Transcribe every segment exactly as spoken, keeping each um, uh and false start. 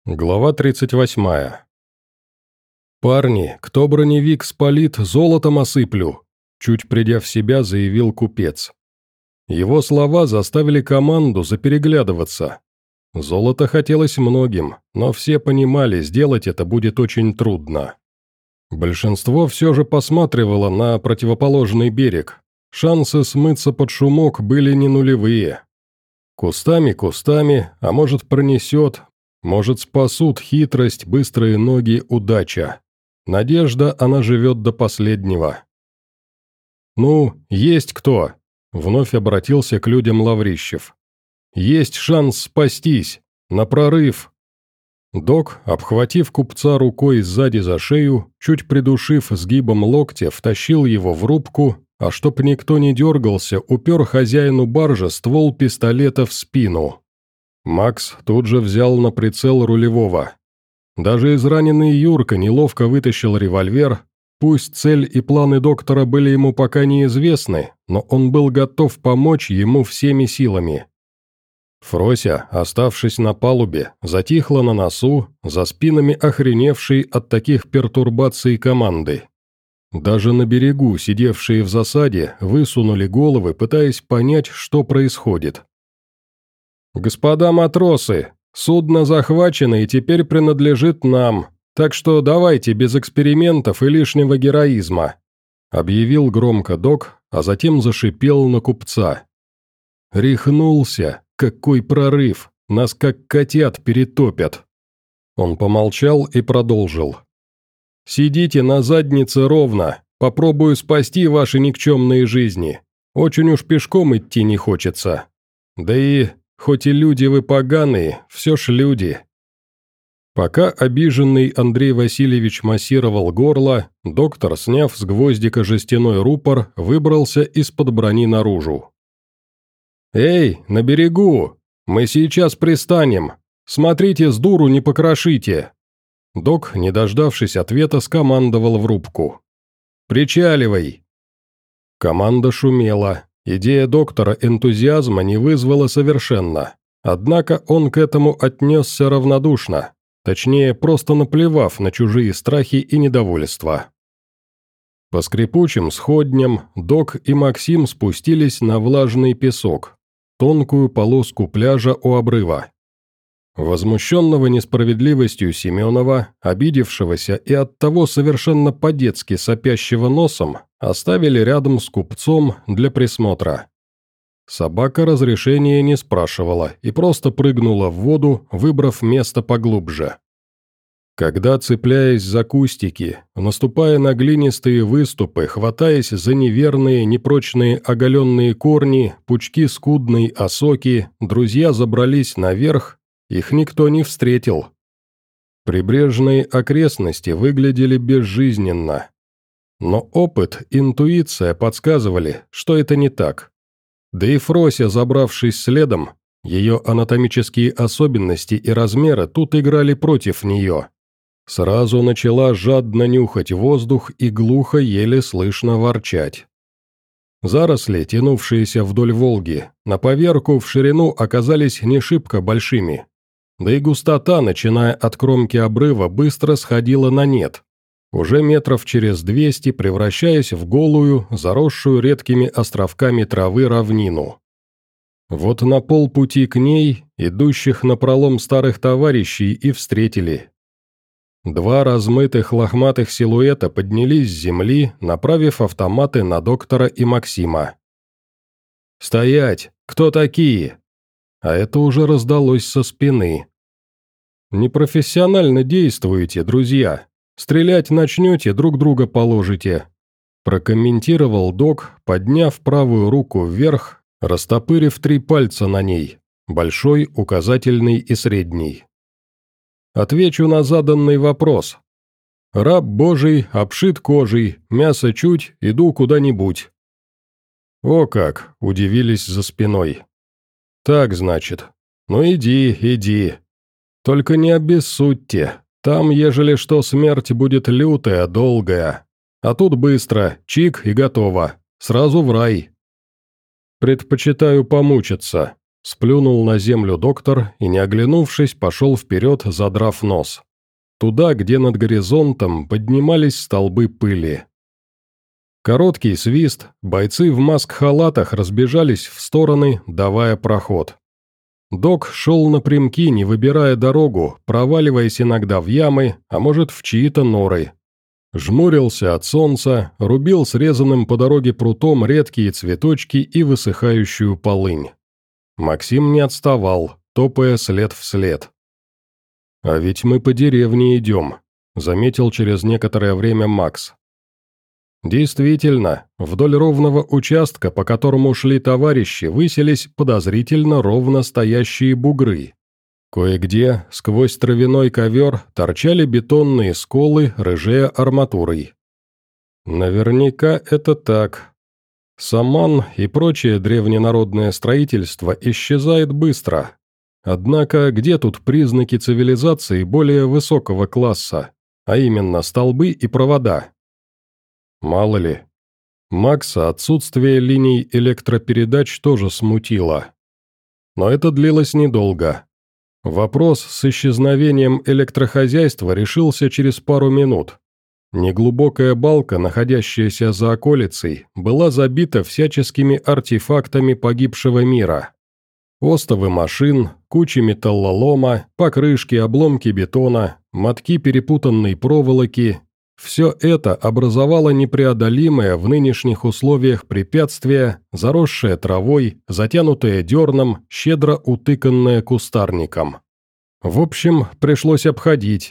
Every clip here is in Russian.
Глава тридцать восьмая. «Парни, кто броневик спалит, золотом осыплю», чуть придя в себя, заявил купец. Его слова заставили команду запереглядываться. Золото хотелось многим, но все понимали, сделать это будет очень трудно. Большинство все же посматривало на противоположный берег. Шансы смыться под шумок были не нулевые. Кустами, кустами, а может пронесет. Может, спасут хитрость, быстрые ноги, удача. Надежда, она живет до последнего. «Ну, есть кто?» — вновь обратился к людям Лаврищев. «Есть шанс спастись. На прорыв». Док, обхватив купца рукой сзади за шею, чуть придушив сгибом локтя, втащил его в рубку, а чтоб никто не дергался, упер хозяину баржи ствол пистолета в спину. Макс тут же взял на прицел рулевого. Даже израненный Юрка неловко вытащил револьвер. Пусть цель и планы доктора были ему пока неизвестны, но он был готов помочь ему всеми силами. Фрося, оставшись на палубе, затихла на носу, за спинами охреневшей от таких пертурбаций команды. Даже на берегу, сидевшие в засаде, высунули головы, пытаясь понять, что происходит. «Господа матросы, судно захвачено и теперь принадлежит нам, так что давайте без экспериментов и лишнего героизма», объявил громко док, а затем зашипел на купца. «Рехнулся, какой прорыв, нас как котят перетопят». Он помолчал и продолжил. «Сидите на заднице ровно, попробую спасти ваши никчемные жизни, очень уж пешком идти не хочется. Да и... Хоть и люди вы поганые, все ж люди». Пока обиженный Андрей Васильевич массировал горло, доктор, сняв с гвоздика жестяной рупор, выбрался из-под брони наружу. «Эй, на берегу! Мы сейчас пристанем! Смотрите, с дуру не покрошите!» Док, не дождавшись ответа, скомандовал в рубку. «Причаливай!» Команда шумела. Идея доктора энтузиазма не вызвала совершенно, однако он к этому отнесся равнодушно, точнее, просто наплевав на чужие страхи и недовольства. По скрипучим сходням док и Максим спустились на влажный песок, тонкую полоску пляжа у обрыва. Возмущенного несправедливостью Семенова, обидевшегося и оттого совершенно по-детски сопящего носом, оставили рядом с купцом для присмотра. Собака разрешения не спрашивала и просто прыгнула в воду, выбрав место поглубже. Когда, цепляясь за кустики, наступая на глинистые выступы, хватаясь за неверные, непрочные оголенные корни, пучки скудной осоки, друзья забрались наверх, их никто не встретил. Прибрежные окрестности выглядели безжизненно. Но опыт, интуиция подсказывали, что это не так. Да и Фрося, забравшись следом, ее анатомические особенности и размеры тут играли против нее. Сразу начала жадно нюхать воздух и глухо, еле слышно ворчать. Заросли, тянувшиеся вдоль Волги, на поверку в ширину оказались не шибко большими. Да и густота, начиная от кромки обрыва, быстро сходила на нет, уже метров через двести превращаясь в голую, заросшую редкими островками травы равнину. Вот на полпути к ней, идущих напролом старых товарищей, и встретили. Два размытых лохматых силуэта поднялись с земли, направив автоматы на доктора и Максима. «Стоять! Кто такие?» А это уже раздалось со спины. «Непрофессионально действуете, друзья. Стрелять начнете, друг друга положите», прокомментировал док, подняв правую руку вверх, растопырив три пальца на ней, большой, указательный и средний. «Отвечу на заданный вопрос. Раб Божий, обшит кожей, мясо чуть, иду куда-нибудь». «О как!» – удивились за спиной. «Так, значит. Ну иди, иди. Только не обессудьте. Там, ежели что, смерть будет лютая, долгая. А тут быстро, чик и готово. Сразу в рай». «Предпочитаю помучиться», Сплюнул на землю доктор и, не оглянувшись, пошел вперед, задрав нос. Туда, где над горизонтом поднимались столбы пыли. Короткий свист, бойцы в маск-халатах разбежались в стороны, давая проход. Док шел напрямки, не выбирая дорогу, проваливаясь иногда в ямы, а может в чьи-то норы. Жмурился от солнца, рубил срезанным по дороге прутом редкие цветочки и высыхающую полынь. Максим не отставал, топая след в след. «А ведь мы по деревне идем», — заметил через некоторое время Макс. Действительно, вдоль ровного участка, по которому шли товарищи, высились подозрительно ровно стоящие бугры. Кое-где, сквозь травяной ковер, торчали бетонные сколы, рыжея арматурой. Наверняка это так. Саман и прочее древненародное строительство исчезает быстро. Однако где тут признаки цивилизации более высокого класса, а именно столбы и провода? Мало ли. Макса отсутствие линий электропередач тоже смутило. Но это длилось недолго. Вопрос с исчезновением электрохозяйства решился через пару минут. Неглубокая балка, находящаяся за околицей, была забита всяческими артефактами погибшего мира. Остовы машин, кучи металлолома, покрышки, обломки бетона, мотки перепутанной проволоки. Все это образовало непреодолимое в нынешних условиях препятствие, заросшее травой, затянутое дерном, щедро утыканное кустарником. В общем, пришлось обходить.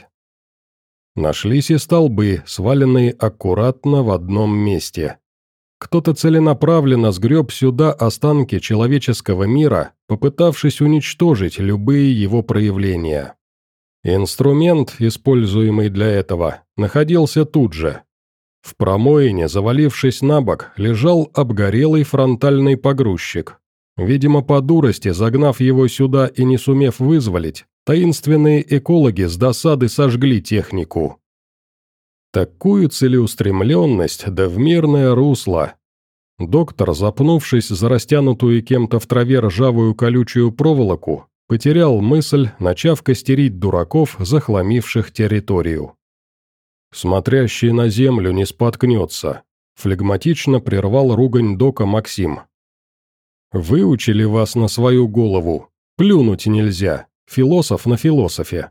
Нашлись и столбы, сваленные аккуратно в одном месте. Кто-то целенаправленно сгреб сюда останки человеческого мира, попытавшись уничтожить любые его проявления. Инструмент, используемый для этого, находился тут же. В промоине, завалившись на бок, лежал обгорелый фронтальный погрузчик. Видимо, по дурости, загнав его сюда и не сумев вызволить, таинственные экологи с досады сожгли технику. Такую целеустремленность, да в мирное русло. Доктор, запнувшись за растянутую кем-то в траве ржавую колючую проволоку, потерял мысль, начав костерить дураков, захламивших территорию. «Смотрящий на землю не споткнется», — флегматично прервал ругань дока Максим. «Выучили вас на свою голову. Плюнуть нельзя. Философ на философе».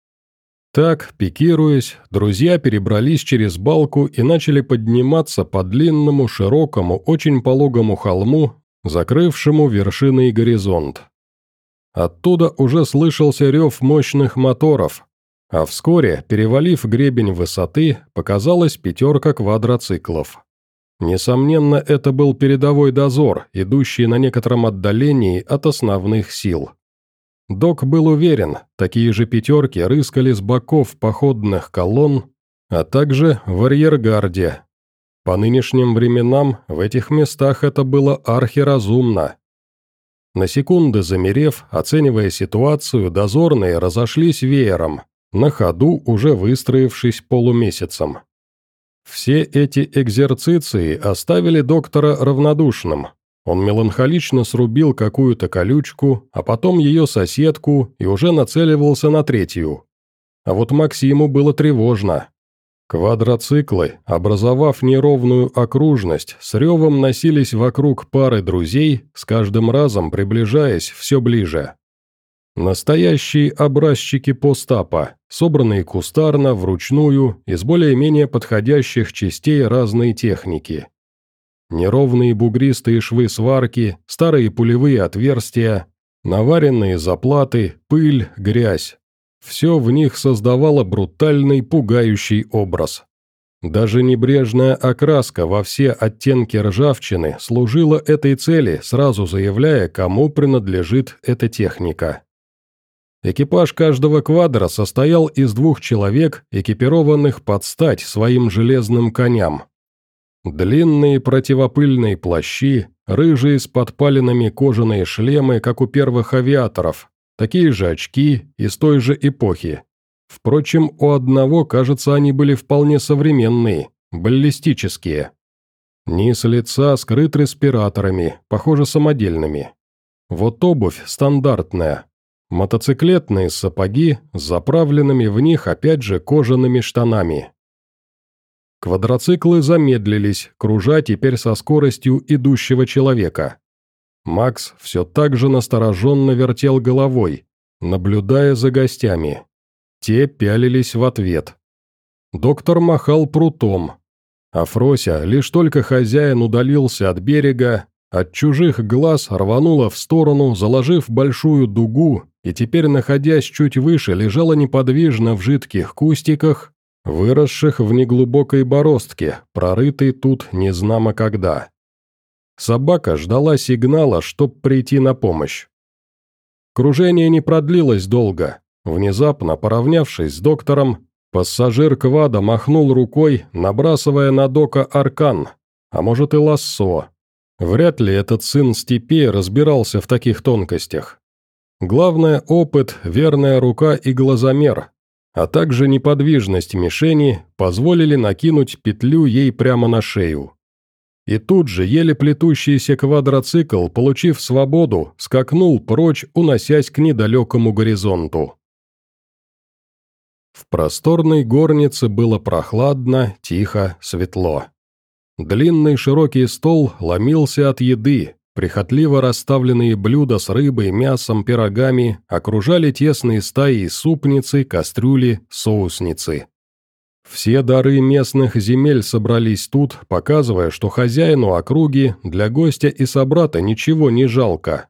Так, пикируясь, друзья перебрались через балку и начали подниматься по длинному, широкому, очень пологому холму, закрывшему вершиной горизонт. Оттуда уже слышался рев мощных моторов, а вскоре, перевалив гребень высоты, показалась пятерка квадроциклов. Несомненно, это был передовой дозор, идущий на некотором отдалении от основных сил. Док был уверен, такие же пятерки рыскали с боков походных колонн, а также в арьергарде. По нынешним временам в этих местах это было архиразумно. На секунды замерев, оценивая ситуацию, дозорные разошлись веером, на ходу уже выстроившись полумесяцем. Все эти экзерциции оставили доктора равнодушным. Он меланхолично срубил какую-то колючку, а потом ее соседку и уже нацеливался на третью. А вот Максиму было тревожно. Квадроциклы, образовав неровную окружность, с ревом носились вокруг пары друзей, с каждым разом приближаясь все ближе. Настоящие образчики постапа, собранные кустарно, вручную, из более-менее подходящих частей разной техники. Неровные бугристые швы сварки, старые пулевые отверстия, наваренные заплаты, пыль, грязь. Все в них создавало брутальный, пугающий образ. Даже небрежная окраска во все оттенки ржавчины служила этой цели, сразу заявляя, кому принадлежит эта техника. Экипаж каждого квадра состоял из двух человек, экипированных под стать своим железным коням. Длинные противопыльные плащи, рыжие с подпаленными кожаные шлемы, как у первых авиаторов, такие же очки из той же эпохи. Впрочем, у одного, кажется, они были вполне современные, баллистические. Низ лица скрыт респираторами, похоже, самодельными. Вот обувь стандартная. Мотоциклетные сапоги с заправленными в них опять же кожаными штанами. Квадроциклы замедлились, кружа теперь со скоростью идущего человека. Макс все так же настороженно вертел головой, наблюдая за гостями. Те пялились в ответ. Доктор махал прутом, а Фрося, лишь только хозяин удалился от берега, от чужих глаз рванула в сторону, заложив большую дугу, и теперь, находясь чуть выше, лежала неподвижно в жидких кустиках, выросших в неглубокой бороздке, прорытой тут незнамо когда. Собака ждала сигнала, чтоб прийти на помощь. Кружение не продлилось долго. Внезапно, поравнявшись с доктором, пассажир квада махнул рукой, набрасывая на Дока аркан, а может и лассо. Вряд ли этот сын степей разбирался в таких тонкостях. Главное – опыт, верная рука и глазомер, а также неподвижность мишени позволили накинуть петлю ей прямо на шею. И тут же еле плетущийся квадроцикл, получив свободу, скакнул прочь, уносясь к недалекому горизонту. В просторной горнице было прохладно, тихо, светло. Длинный широкий стол ломился от еды, прихотливо расставленные блюда с рыбой, мясом, пирогами окружали тесные стаи супницы, кастрюли, соусницы. Все дары местных земель собрались тут, показывая, что хозяину округи для гостя и собрата ничего не жалко.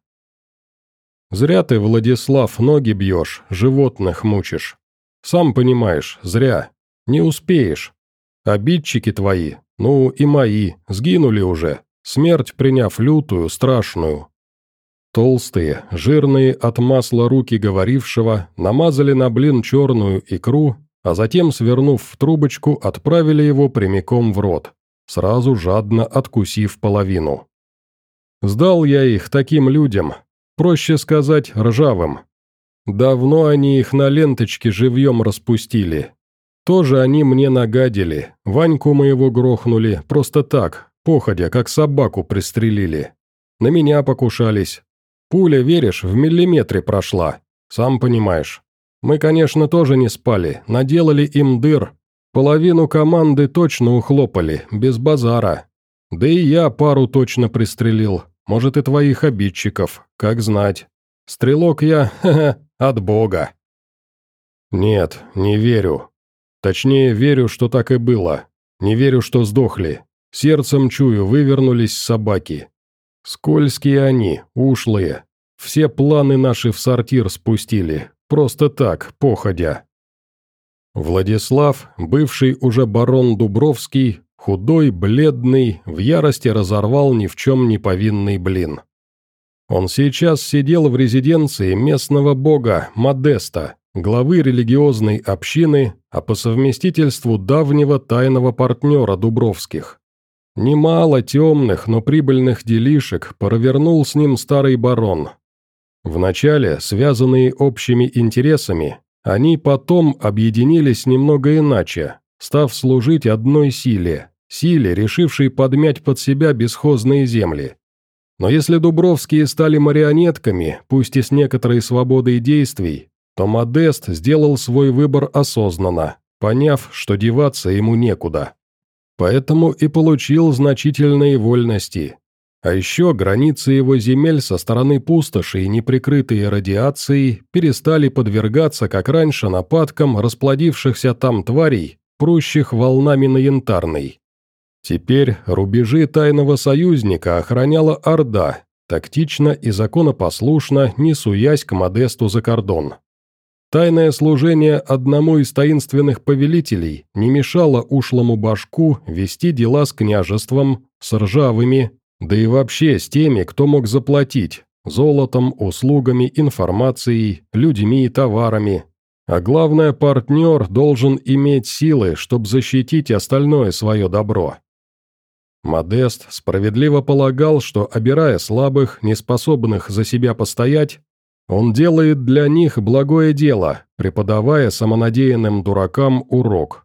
«Зря ты, Владислав, ноги бьешь, животных мучишь. Сам понимаешь, зря. Не успеешь. Обидчики твои, ну и мои, сгинули уже, смерть приняв лютую, страшную». Толстые, жирные от масла руки говорившего намазали на блин черную икру, а затем, свернув в трубочку, отправили его прямиком в рот, сразу жадно откусив половину. Сдал я их таким людям, проще сказать, ржавым. Давно они их на ленточке живьем распустили. Тоже они мне нагадили, Ваньку моего грохнули, просто так, походя, как собаку пристрелили. На меня покушались. Пуля, веришь, в миллиметре прошла, сам понимаешь. Мы, конечно, тоже не спали, наделали им дыр. Половину команды точно ухлопали, без базара. Да и я пару точно пристрелил, может и твоих обидчиков, как знать. Стрелок я, ха-ха, от бога. Нет, не верю. Точнее, верю, что так и было. Не верю, что сдохли. Сердцем чую, вывернулись собаки. Скользкие они, ушлые. Все планы наши в сортир спустили. Просто так, походя. Владислав, бывший уже барон Дубровский, худой, бледный, в ярости разорвал ни в чем не повинный блин. Он сейчас сидел в резиденции местного бога Модеста, главы религиозной общины, а по совместительству давнего тайного партнера Дубровских. Немало темных, но прибыльных делишек провернул с ним старый барон. Вначале, связанные общими интересами, они потом объединились немного иначе, став служить одной силе, силе, решившей подмять под себя бесхозные земли. Но если Дубровские стали марионетками, пусть и с некоторой свободой действий, то Модест сделал свой выбор осознанно, поняв, что деваться ему некуда. Поэтому и получил значительные вольности. А еще границы его земель со стороны пустоши и неприкрытые радиацией перестали подвергаться, как раньше, нападкам расплодившихся там тварей, прущих волнами на Янтарной. Теперь рубежи тайного союзника охраняла Орда, тактично и законопослушно не суясь к Модесту за кордон. Тайное служение одному из таинственных повелителей не мешало ушлому башку вести дела с княжеством, с ржавыми, да и вообще с теми, кто мог заплатить, золотом, услугами, информацией, людьми и товарами. А главное, партнер должен иметь силы, чтобы защитить остальное свое добро. Модест справедливо полагал, что, обирая слабых, неспособных за себя постоять, он делает для них благое дело, преподавая самонадеянным дуракам урок.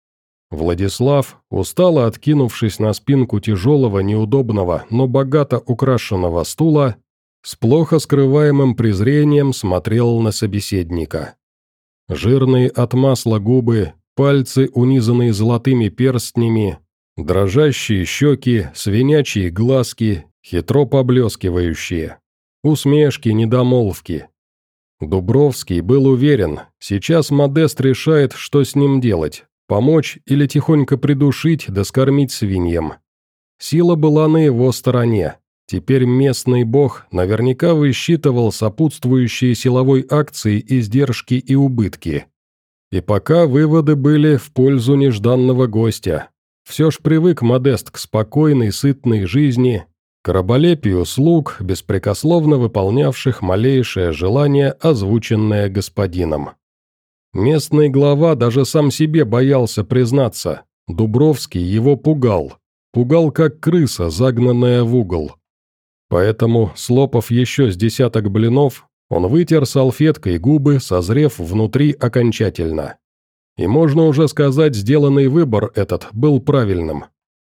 Владислав, устало откинувшись на спинку тяжелого, неудобного, но богато украшенного стула, с плохо скрываемым презрением смотрел на собеседника. Жирные от масла губы, пальцы, унизанные золотыми перстнями, дрожащие щеки, свинячьи глазки, хитро поблескивающие, усмешки, недомолвки. Дубровский был уверен, сейчас Модест решает, что с ним делать, помочь или тихонько придушить да скормить свиньям. Сила была на его стороне. Теперь местный бог наверняка высчитывал сопутствующие силовой акции издержки и убытки. И пока выводы были в пользу нежданного гостя. Все ж привык Модест к спокойной, сытной жизни, к раболепию слуг, беспрекословно выполнявших малейшее желание, озвученное господином. Местный глава даже сам себе боялся признаться, Дубровский его пугал, пугал как крыса, загнанная в угол. Поэтому, слопав еще с десяток блинов, он вытер салфеткой губы, созрев внутри окончательно. И можно уже сказать, сделанный выбор этот был правильным.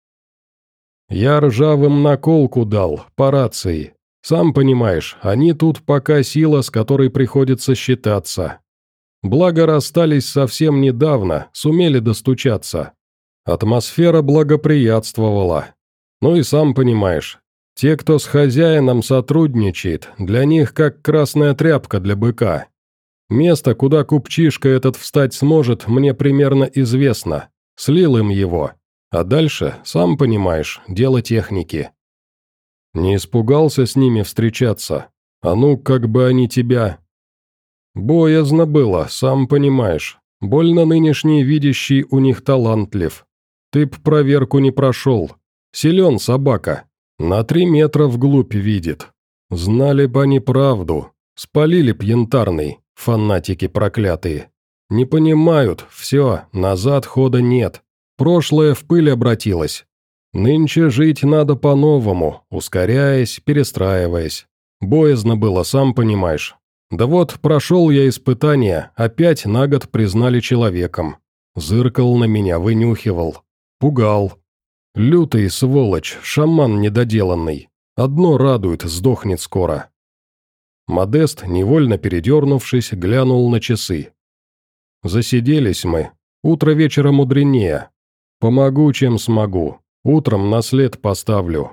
Я ржавым наколку дал, по рации. Сам понимаешь, они тут пока сила, с которой приходится считаться. Благо расстались совсем недавно, сумели достучаться. Атмосфера благоприятствовала. Ну и сам понимаешь, те, кто с хозяином сотрудничает, для них как красная тряпка для быка. Место, куда купчишка этот встать сможет, мне примерно известно. Слил им его. А дальше, сам понимаешь, дело техники. Не испугался с ними встречаться? А ну, как бы они тебя... Боязно было, сам понимаешь. Больно нынешний видящий у них талантлив. Ты б проверку не прошел. Силен собака. На три метра вглубь видит. Знали б они правду. Спалили б янтарный, фанатики проклятые. Не понимают, все, назад хода нет. Прошлое в пыль обратилось. Нынче жить надо по-новому, ускоряясь, перестраиваясь. Боязно было, сам понимаешь. Да вот, прошел я испытание, опять на год признали человеком. Зыркал на меня, вынюхивал. Пугал. Лютый сволочь, шаман недоделанный. Одно радует, сдохнет скоро. Модест, невольно передернувшись, глянул на часы. Засиделись мы. Утро вечера мудренее. Помогу, чем смогу. Утром на след поставлю.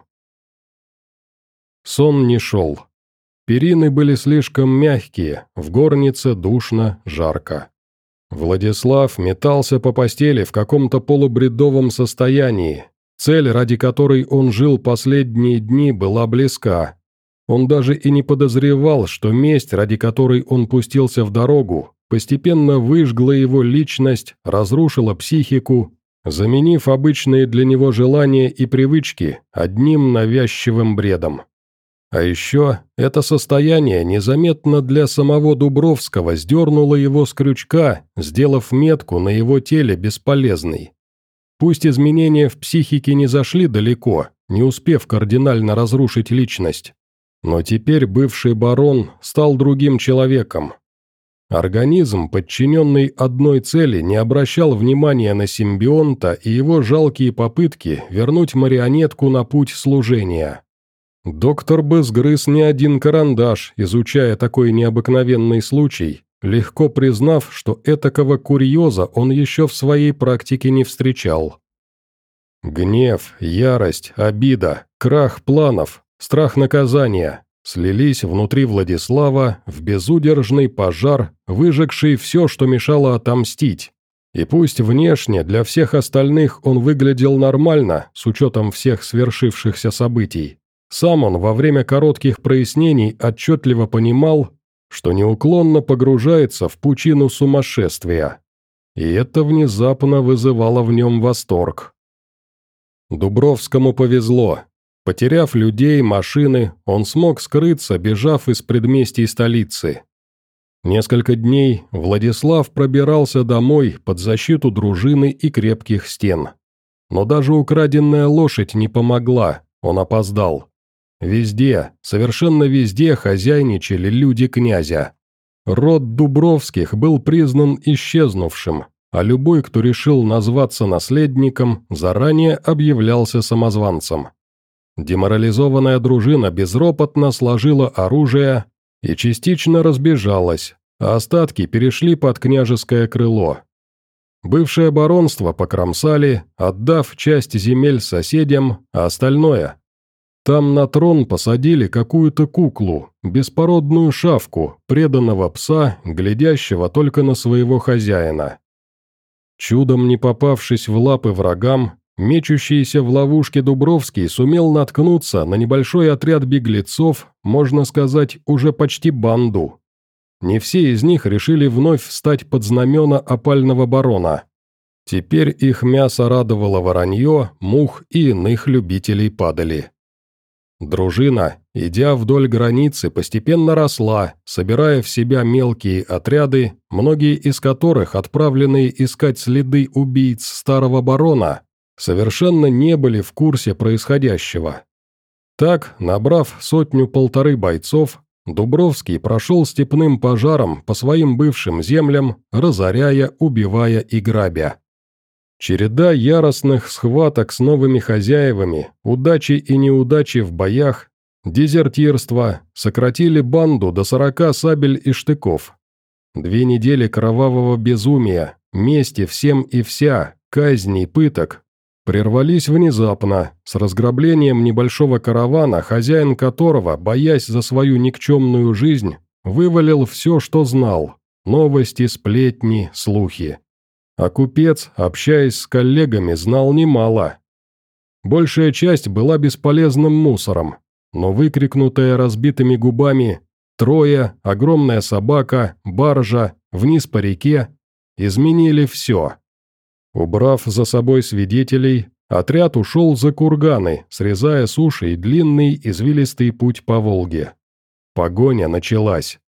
Сон не шел. Перины были слишком мягкие, в горнице душно, жарко. Владислав метался по постели в каком-то полубредовом состоянии. Цель, ради которой он жил последние дни, была близка. Он даже и не подозревал, что месть, ради которой он пустился в дорогу, постепенно выжгла его личность, разрушила психику, заменив обычные для него желания и привычки одним навязчивым бредом. А еще это состояние незаметно для самого Дубровского сдернуло его с крючка, сделав метку на его теле бесполезной. Пусть изменения в психике не зашли далеко, не успев кардинально разрушить личность, но теперь бывший барон стал другим человеком. Организм, подчиненный одной цели, не обращал внимания на симбионта и его жалкие попытки вернуть марионетку на путь служения. Доктор бы сгрыз не один карандаш, изучая такой необыкновенный случай, легко признав, что этакого курьеза он еще в своей практике не встречал. Гнев, ярость, обида, крах планов, страх наказания слились внутри Владислава в безудержный пожар, выжегший все, что мешало отомстить. И пусть внешне для всех остальных он выглядел нормально, с учетом всех свершившихся событий, сам он во время коротких прояснений отчетливо понимал, что неуклонно погружается в пучину сумасшествия. И это внезапно вызывало в нем восторг. Дубровскому повезло. Потеряв людей, машины, он смог скрыться, бежав из предместий столицы. Несколько дней Владислав пробирался домой под защиту дружины и крепких стен. Но даже украденная лошадь не помогла, он опоздал. Везде, совершенно везде хозяйничали люди князя. Род Дубровских был признан исчезнувшим, а любой, кто решил назваться наследником, заранее объявлялся самозванцем. Деморализованная дружина безропотно сложила оружие и частично разбежалась, а остатки перешли под княжеское крыло. Бывшее баронство покромсали, отдав часть земель соседям, а остальное... Там на трон посадили какую-то куклу, беспородную шавку, преданного пса, глядящего только на своего хозяина. Чудом не попавшись в лапы врагам, мечущийся в ловушке Дубровский сумел наткнуться на небольшой отряд беглецов, можно сказать, уже почти банду. Не все из них решили вновь встать под знамена опального барона. Теперь их мясо радовало воронье, мух и иных любителей падали. Дружина, идя вдоль границы, постепенно росла, собирая в себя мелкие отряды, многие из которых, отправленные искать следы убийц старого барона, совершенно не были в курсе происходящего. Так, набрав сотню-полторы бойцов, Дубровский прошел степным пожаром по своим бывшим землям, разоряя, убивая и грабя. Череда яростных схваток с новыми хозяевами, удачи и неудачи в боях, дезертирство сократили банду до сорока сабель и штыков. Две недели кровавого безумия, мести всем и вся, казней, пыток, прервались внезапно, с разграблением небольшого каравана, хозяин которого, боясь за свою никчемную жизнь, вывалил все, что знал – новости, сплетни, слухи. А купец, общаясь с коллегами, знал немало. Большая часть была бесполезным мусором, но выкрикнутая разбитыми губами «трое», «огромная собака», «баржа», «вниз по реке» изменили все. Убрав за собой свидетелей, отряд ушел за курганы, срезая с ушей длинный извилистый путь по Волге. Погоня началась.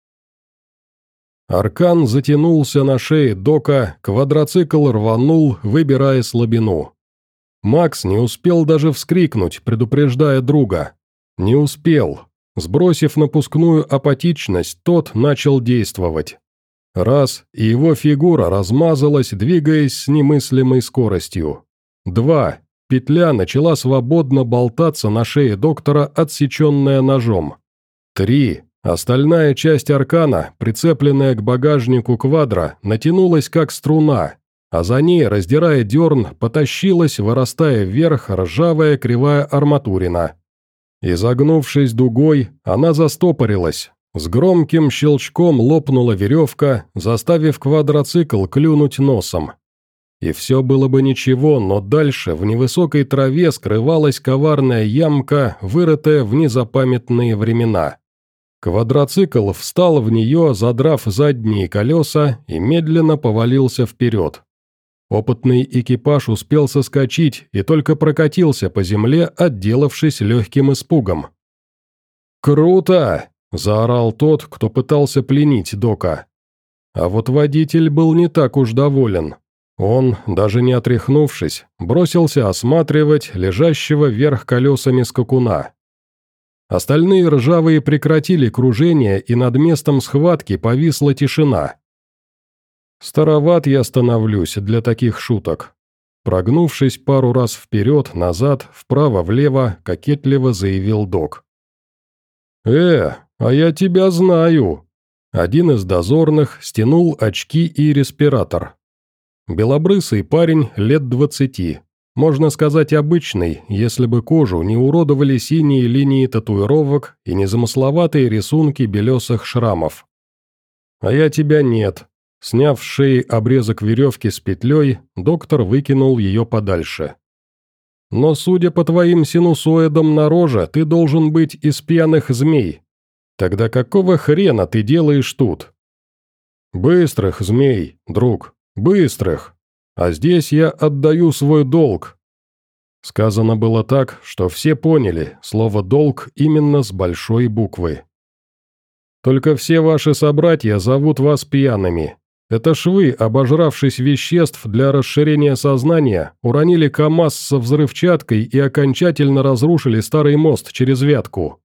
Аркан затянулся на шее Дока, квадроцикл рванул, выбирая слабину. Макс не успел даже вскрикнуть, предупреждая друга. Не успел. Сбросив напускную апатичность, тот начал действовать. Раз, и его фигура размазалась, двигаясь с немыслимой скоростью. Два, петля начала свободно болтаться на шее доктора, отсеченная ножом. Три, остальная часть аркана, прицепленная к багажнику квадра, натянулась как струна, а за ней, раздирая дерн, потащилась, вырастая вверх, ржавая кривая арматурина. Изогнувшись дугой, она застопорилась. С громким щелчком лопнула веревка, заставив квадроцикл клюнуть носом. И все было бы ничего, но дальше в невысокой траве скрывалась коварная ямка, вырытая в незапамятные времена. Квадроцикл встал в нее, задрав задние колеса, и медленно повалился вперед. Опытный экипаж успел соскочить и только прокатился по земле, отделавшись легким испугом. «Круто!» – заорал тот, кто пытался пленить Дока. А вот водитель был не так уж доволен. Он, даже не отряхнувшись, бросился осматривать лежащего вверх колесами скакуна. Остальные ржавые прекратили кружение, и над местом схватки повисла тишина. «Староват я становлюсь для таких шуток». Прогнувшись пару раз вперед, назад, вправо-влево, кокетливо заявил Док. «Э, а я тебя знаю!» Один из дозорных стянул очки и респиратор. Белобрысый парень лет двадцати. Можно сказать, обычный, если бы кожу не уродовали синие линии татуировок и незамысловатые рисунки белесых шрамов. «А я тебя нет». Сняв с шеи обрезок веревки с петлей, доктор выкинул ее подальше. «Но судя по твоим синусоидам на роже, ты должен быть из пьяных змей. Тогда какого хрена ты делаешь тут?» «Быстрых змей, друг, быстрых. А здесь я отдаю свой долг». Сказано было так, что все поняли, слово «долг» именно с большой буквы. «Только все ваши собратья зовут вас пьяными. Это ж вы, обожравшись веществ для расширения сознания, уронили КамАЗ со взрывчаткой и окончательно разрушили старый мост через Вятку».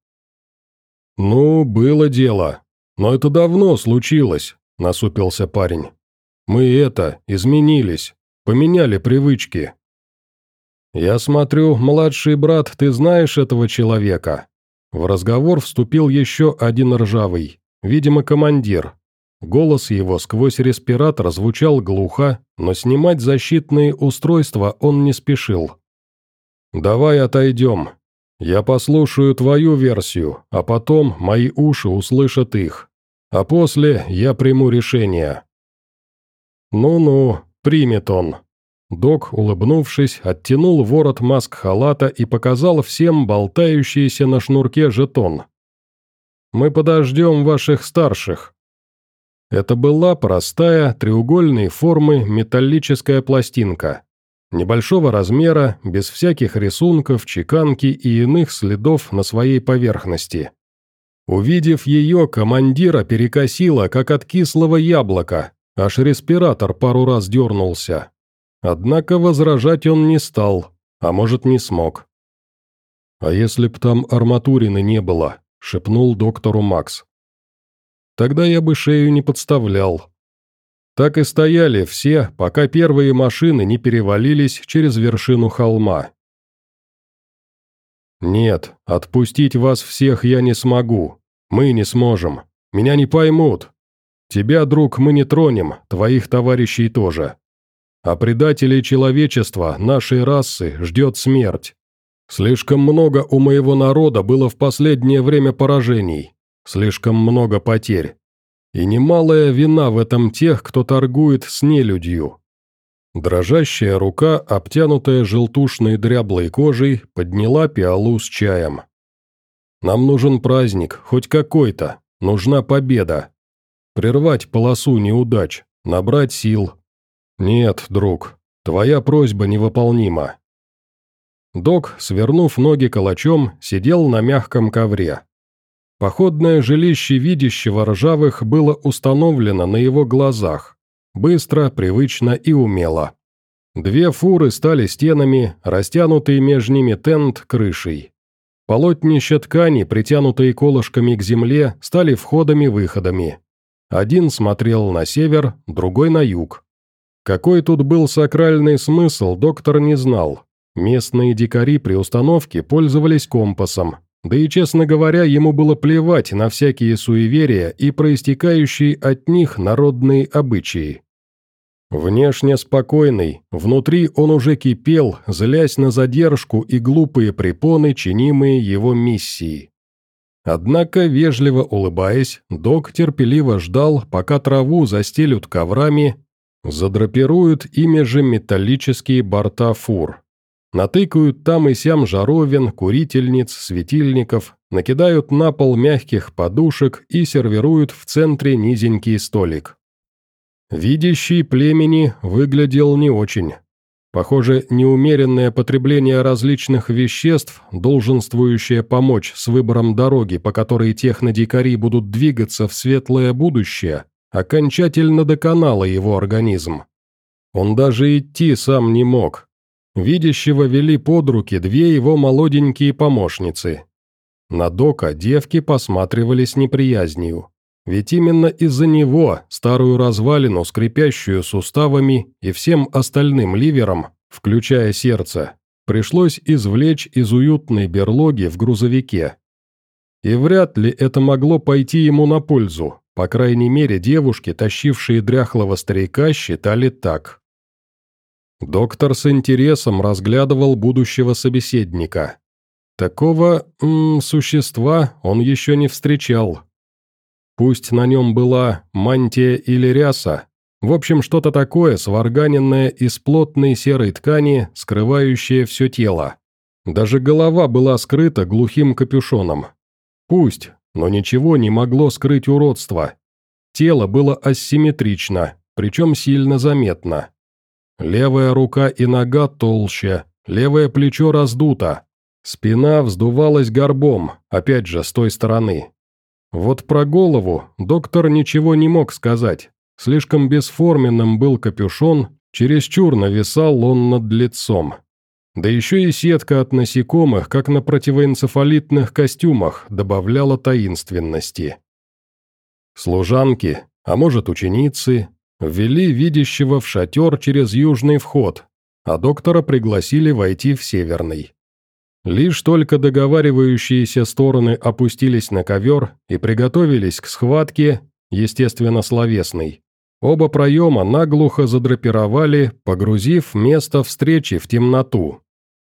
«Ну, было дело. Но это давно случилось», — насупился парень. «Мы это, изменились, поменяли привычки». «Я смотрю, младший брат, ты знаешь этого человека?» В разговор вступил еще один ржавый, видимо, командир. Голос его сквозь респиратор звучал глухо, но снимать защитные устройства он не спешил. «Давай отойдем. Я послушаю твою версию, а потом мои уши услышат их. А после я приму решение». «Ну-ну, примет он». Док, улыбнувшись, оттянул ворот маск-халата и показал всем болтающийся на шнурке жетон. «Мы подождем ваших старших». Это была простая, треугольной формы металлическая пластинка. Небольшого размера, без всяких рисунков, чеканки и иных следов на своей поверхности. Увидев ее, командира перекосило, как от кислого яблока, аж респиратор пару раз дернулся. Однако возражать он не стал, а может, не смог. «А если б там арматурины не было?» — шепнул доктору Макс. «Тогда я бы шею не подставлял». Так и стояли все, пока первые машины не перевалились через вершину холма. «Нет, отпустить вас всех я не смогу. Мы не сможем. Меня не поймут. Тебя, друг, мы не тронем, твоих товарищей тоже. А предателей человечества, нашей расы, ждет смерть. Слишком много у моего народа было в последнее время поражений, слишком много потерь. И немалая вина в этом тех, кто торгует с нелюдью». Дрожащая рука, обтянутая желтушной дряблой кожей, подняла пиалу с чаем. «Нам нужен праздник, хоть какой-то, нужна победа. Прервать полосу неудач, набрать сил. Нет, друг, твоя просьба невыполнима». Док, свернув ноги калачом, сидел на мягком ковре. Походное жилище видящего ржавых было установлено на его глазах. Быстро, привычно и умело. Две фуры стали стенами, растянутый между ними тент крышей. Полотнища ткани, притянутые колышками к земле, стали входами-выходами. Один смотрел на север, другой на юг. Какой тут был сакральный смысл, доктор не знал. Местные дикари при установке пользовались компасом, да и, честно говоря, ему было плевать на всякие суеверия и проистекающие от них народные обычаи. Внешне спокойный, внутри он уже кипел, злясь на задержку и глупые препоны, чинимые его миссией. Однако, вежливо улыбаясь, док терпеливо ждал, пока траву застелют коврами, задрапируют ими же металлические борта фур. Натыкают там и сям жаровин, курительниц, светильников, накидают на пол мягких подушек и сервируют в центре низенький столик. Видящий племени выглядел не очень. Похоже, неумеренное потребление различных веществ, долженствующее помочь с выбором дороги, по которой технодикари будут двигаться в светлое будущее, окончательно доконало его организм. Он даже идти сам не мог. Видящего вели под руки две его молоденькие помощницы. На дока девки посматривали с неприязнью. Ведь именно из-за него старую развалину, скрипящую суставами и всем остальным ливером, включая сердце, пришлось извлечь из уютной берлоги в грузовике. И вряд ли это могло пойти ему на пользу, по крайней мере девушки, тащившие дряхлого старика, считали так. Доктор с интересом разглядывал будущего собеседника. Такого м, существа он еще не встречал. Пусть на нем была мантия или ряса, в общем, что-то такое, сварганенное из плотной серой ткани, скрывающее все тело. Даже голова была скрыта глухим капюшоном. Пусть, но ничего не могло скрыть уродство. Тело было асимметрично, причем сильно заметно. Левая рука и нога толще, левое плечо раздуто. Спина вздувалась горбом, опять же, с той стороны. Вот про голову доктор ничего не мог сказать. Слишком бесформенным был капюшон, чересчур нависал он над лицом. Да еще и сетка от насекомых, как на противоэнцефалитных костюмах, добавляла таинственности. Служанки, а может ученицы, ввели видящего в шатер через южный вход, а доктора пригласили войти в Северный. Лишь только договаривающиеся стороны опустились на ковер и приготовились к схватке, естественно словесной, оба проема наглухо задрапировали, погрузив место встречи в темноту.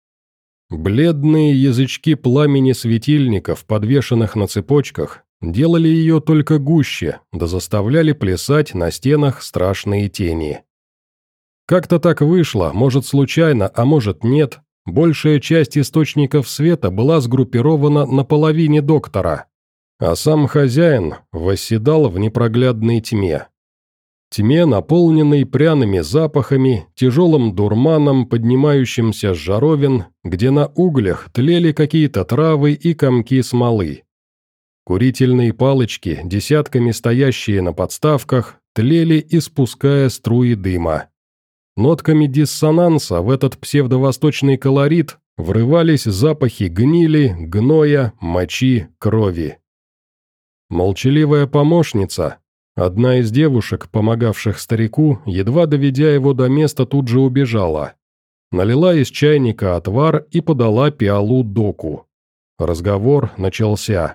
Бледные язычки пламени светильников, подвешенных на цепочках, делали ее только гуще, да заставляли плясать на стенах страшные тени. Как-то так вышло, может случайно, а может нет, большая часть источников света была сгруппирована на половине доктора, а сам хозяин восседал в непроглядной тьме. Тьме, наполненной пряными запахами, тяжелым дурманом, поднимающимся с жаровин, где на углях тлели какие-то травы и комки смолы. Курительные палочки, десятками стоящие на подставках, тлели, испуская струи дыма. Нотками диссонанса в этот псевдовосточный колорит врывались запахи гнили, гноя, мочи, крови. Молчаливая помощница, одна из девушек, помогавших старику, едва доведя его до места, тут же убежала. Налила из чайника отвар и подала пиалу доку. Разговор начался.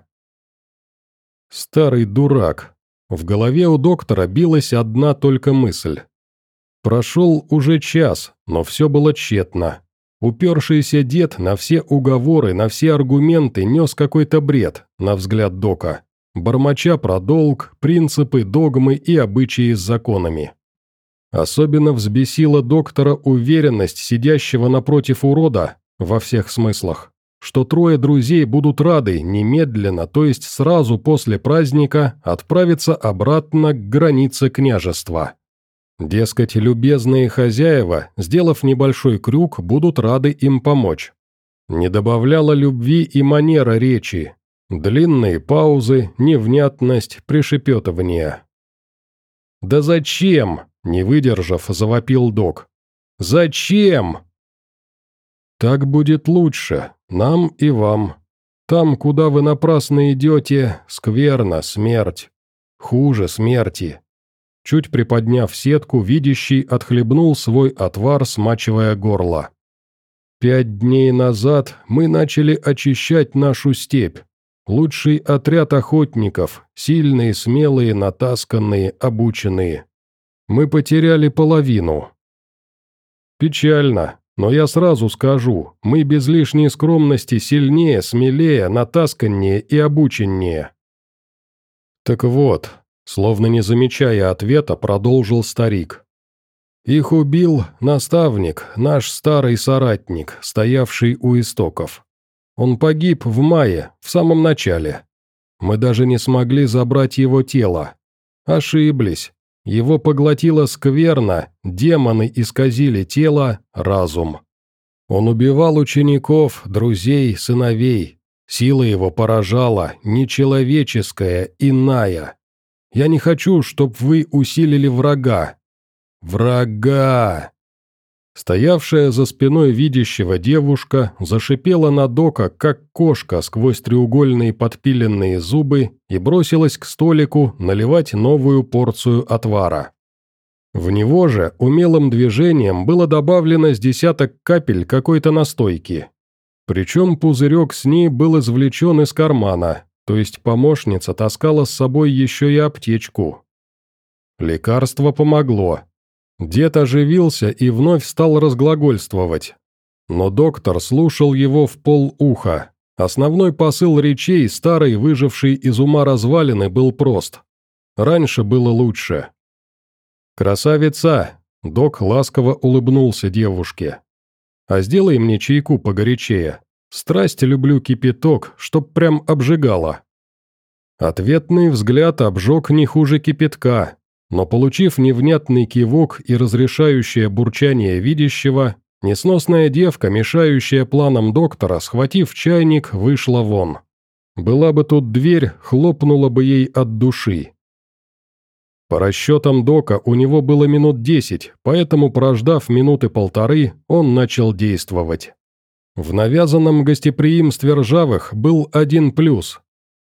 Старый дурак. В голове у доктора билась одна только мысль. Прошел уже час, но все было тщетно. Упершийся дед на все уговоры, на все аргументы нес какой-то бред, на взгляд дока, бормоча про долг, принципы, догмы и обычаи с законами. Особенно взбесила доктора уверенность сидящего напротив урода, во всех смыслах, что трое друзей будут рады немедленно, то есть сразу после праздника, отправиться обратно к границе княжества. Дескать, любезные хозяева, сделав небольшой крюк, будут рады им помочь. Не добавляла любви и манера речи, длинные паузы, невнятность, пришепетывание. «Да зачем?» – не выдержав, завопил док. «Зачем?» «Так будет лучше, нам и вам. Там, куда вы напрасно идете, скверно, смерть. Хуже смерти». Чуть приподняв сетку, видящий отхлебнул свой отвар, смачивая горло. «Пять дней назад мы начали очищать нашу степь. Лучший отряд охотников, сильные, смелые, натасканные, обученные. Мы потеряли половину. Печально, но я сразу скажу, мы без лишней скромности сильнее, смелее, натасканнее и обученнее». «Так вот», словно не замечая ответа, продолжил старик. «Их убил наставник, наш старый соратник, стоявший у истоков. Он погиб в мае, в самом начале. Мы даже не смогли забрать его тело. Ошиблись. Его поглотила скверна, демоны исказили тело, разум. Он убивал учеников, друзей, сыновей. Сила его поражала, нечеловеческая, иная. Я не хочу, чтоб вы усилили врага. Врага!» Стоявшая за спиной видящего девушка зашипела на дока, как кошка сквозь треугольные подпиленные зубы, и бросилась к столику наливать новую порцию отвара. В него же умелым движением было добавлено с десяток капель какой-то настойки. Причем пузырек с ней был извлечен из кармана, то есть помощница таскала с собой еще и аптечку. Лекарство помогло. Дед оживился и вновь стал разглагольствовать. Но доктор слушал его в полуха. Основной посыл речей старой, выжившей из ума развалины, был прост. Раньше было лучше. «Красавица!» – док ласково улыбнулся девушке. «А сделай мне чайку погорячее. Страсть люблю кипяток, чтоб прям обжигало». Ответный взгляд обжег не хуже кипятка, но, получив невнятный кивок и разрешающее бурчание видящего, несносная девка, мешающая планам доктора, схватив чайник, вышла вон. Была бы тут дверь, хлопнула бы ей от души. По расчетам дока у него было минут десять, поэтому, прождав минуты полторы, он начал действовать. В навязанном гостеприимстве ржавых был один плюс.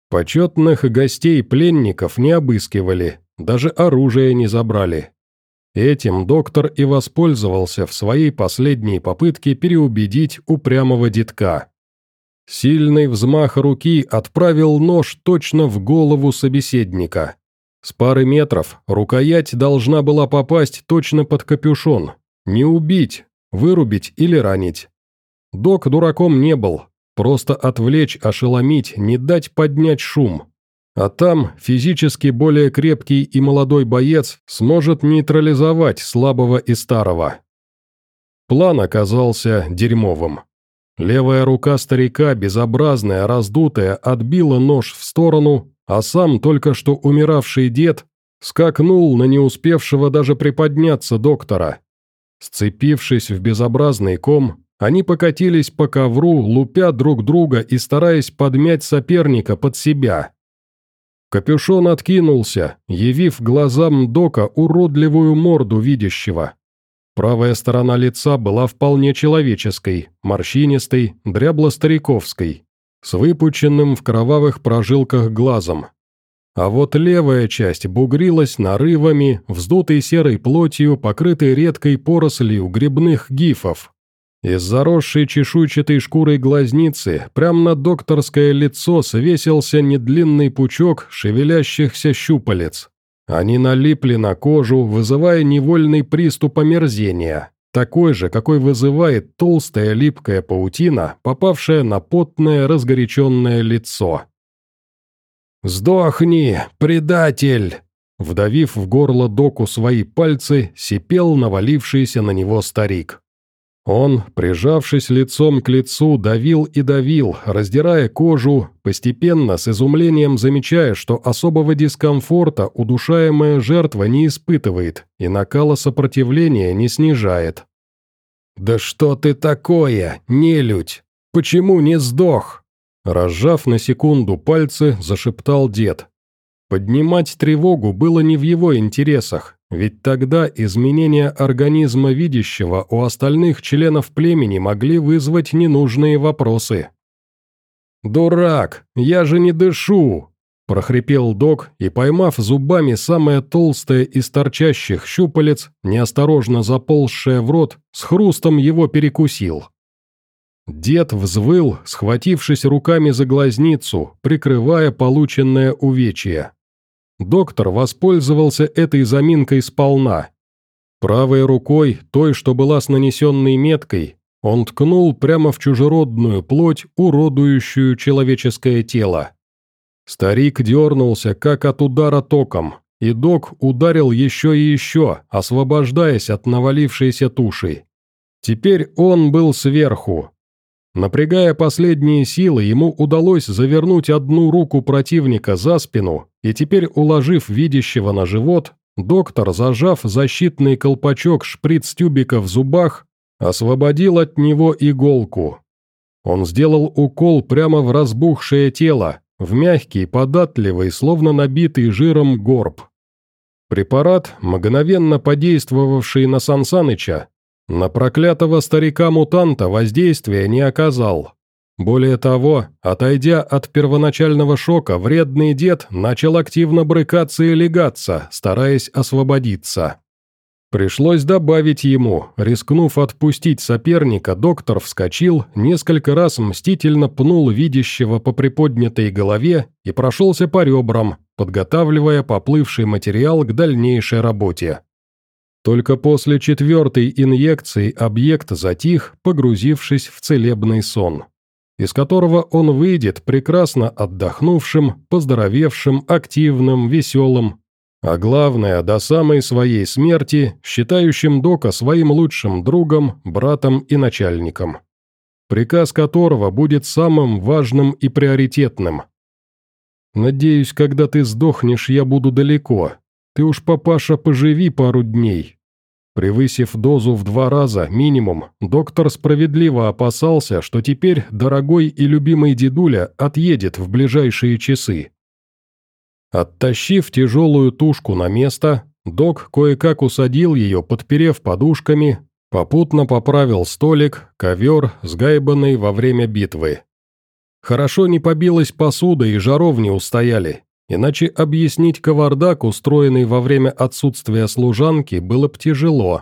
Почетных гостей-пленников не обыскивали, даже оружие не забрали. Этим доктор и воспользовался в своей последней попытке переубедить упрямого детка. Сильный взмах руки отправил нож точно в голову собеседника. С пары метров рукоять должна была попасть точно под капюшон. Не убить, вырубить или ранить. Док дураком не был, просто отвлечь, ошеломить, не дать поднять шум. А там физически более крепкий и молодой боец сможет нейтрализовать слабого и старого. План оказался дерьмовым. Левая рука старика, безобразная, раздутая, отбила нож в сторону, а сам только что умиравший дед скакнул на не успевшего даже приподняться доктора. Сцепившись в безобразный ком, они покатились по ковру, лупя друг друга и стараясь подмять соперника под себя. Капюшон откинулся, явив глазам Дока уродливую морду видящего. Правая сторона лица была вполне человеческой, морщинистой, дрябло-стариковской, с выпученным в кровавых прожилках глазом. А вот левая часть бугрилась нарывами, вздутой серой плотью, покрытой редкой порослью грибных гифов. Из заросшей чешуйчатой шкурой глазницы прямо на докторское лицо свесился недлинный пучок шевелящихся щупалец. Они налипли на кожу, вызывая невольный приступ омерзения, такой же, какой вызывает толстая липкая паутина, попавшая на потное разгоряченное лицо. «Сдохни, предатель!» Вдавив в горло Доку свои пальцы, сипел навалившийся на него старик. Он, прижавшись лицом к лицу, давил и давил, раздирая кожу, постепенно с изумлением замечая, что особого дискомфорта удушаемая жертва не испытывает и накала сопротивления не снижает. «Да что ты такое, нелюдь? Почему не сдох?» Разжав на секунду пальцы, зашептал дед. Поднимать тревогу было не в его интересах, ведь тогда изменения организма видящего у остальных членов племени могли вызвать ненужные вопросы. «Дурак, я же не дышу!» – прохрипел Док и, поймав зубами самое толстое из торчащих щупалец, неосторожно заползшее в рот, с хрустом его перекусил. Дед взвыл, схватившись руками за глазницу, прикрывая полученное увечье. Доктор воспользовался этой заминкой сполна. Правой рукой, той, что была с нанесенной меткой, он ткнул прямо в чужеродную плоть, уродующую человеческое тело. Старик дернулся, как от удара током, и Док ударил еще и еще, освобождаясь от навалившейся туши. Теперь он был сверху. Напрягая последние силы, ему удалось завернуть одну руку противника за спину, и теперь, уложив видящего на живот, доктор, зажав защитный колпачок шприц-тюбика в зубах, освободил от него иголку. Он сделал укол прямо в разбухшее тело, в мягкий, податливый, словно набитый жиром горб. Препарат, мгновенно подействовавший на Сансаныча, на проклятого старика-мутанта воздействия не оказал. Более того, отойдя от первоначального шока, вредный дед начал активно брыкаться и легаться, стараясь освободиться. Пришлось добавить ему, рискнув отпустить соперника, доктор вскочил, несколько раз мстительно пнул видящего по приподнятой голове и прошелся по ребрам, подготавливая поплывший материал к дальнейшей работе. Только после четвертой инъекции объект затих, погрузившись в целебный сон, из которого он выйдет прекрасно отдохнувшим, поздоровевшим, активным, веселым, а главное, до самой своей смерти, считающим Дока своим лучшим другом, братом и начальником, приказ которого будет самым важным и приоритетным. «Надеюсь, когда ты сдохнешь, я буду далеко. Ты уж, папаша, поживи пару дней». Превысив дозу в два раза, минимум, доктор справедливо опасался, что теперь дорогой и любимый дедуля отъедет в ближайшие часы. Оттащив тяжелую тушку на место, док кое-как усадил ее, подперев подушками, попутно поправил столик, ковер, сгайбанный во время битвы. Хорошо не побилась посуда и жаровни устояли, Иначе объяснить кавардак, устроенный во время отсутствия служанки, было б тяжело.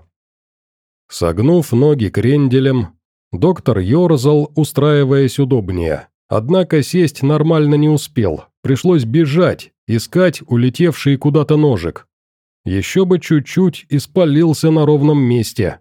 Согнув ноги кренделем, доктор ерзал, устраиваясь удобнее. Однако сесть нормально не успел, пришлось бежать, искать улетевший куда-то ножик. Еще бы чуть-чуть и спалился на ровном месте.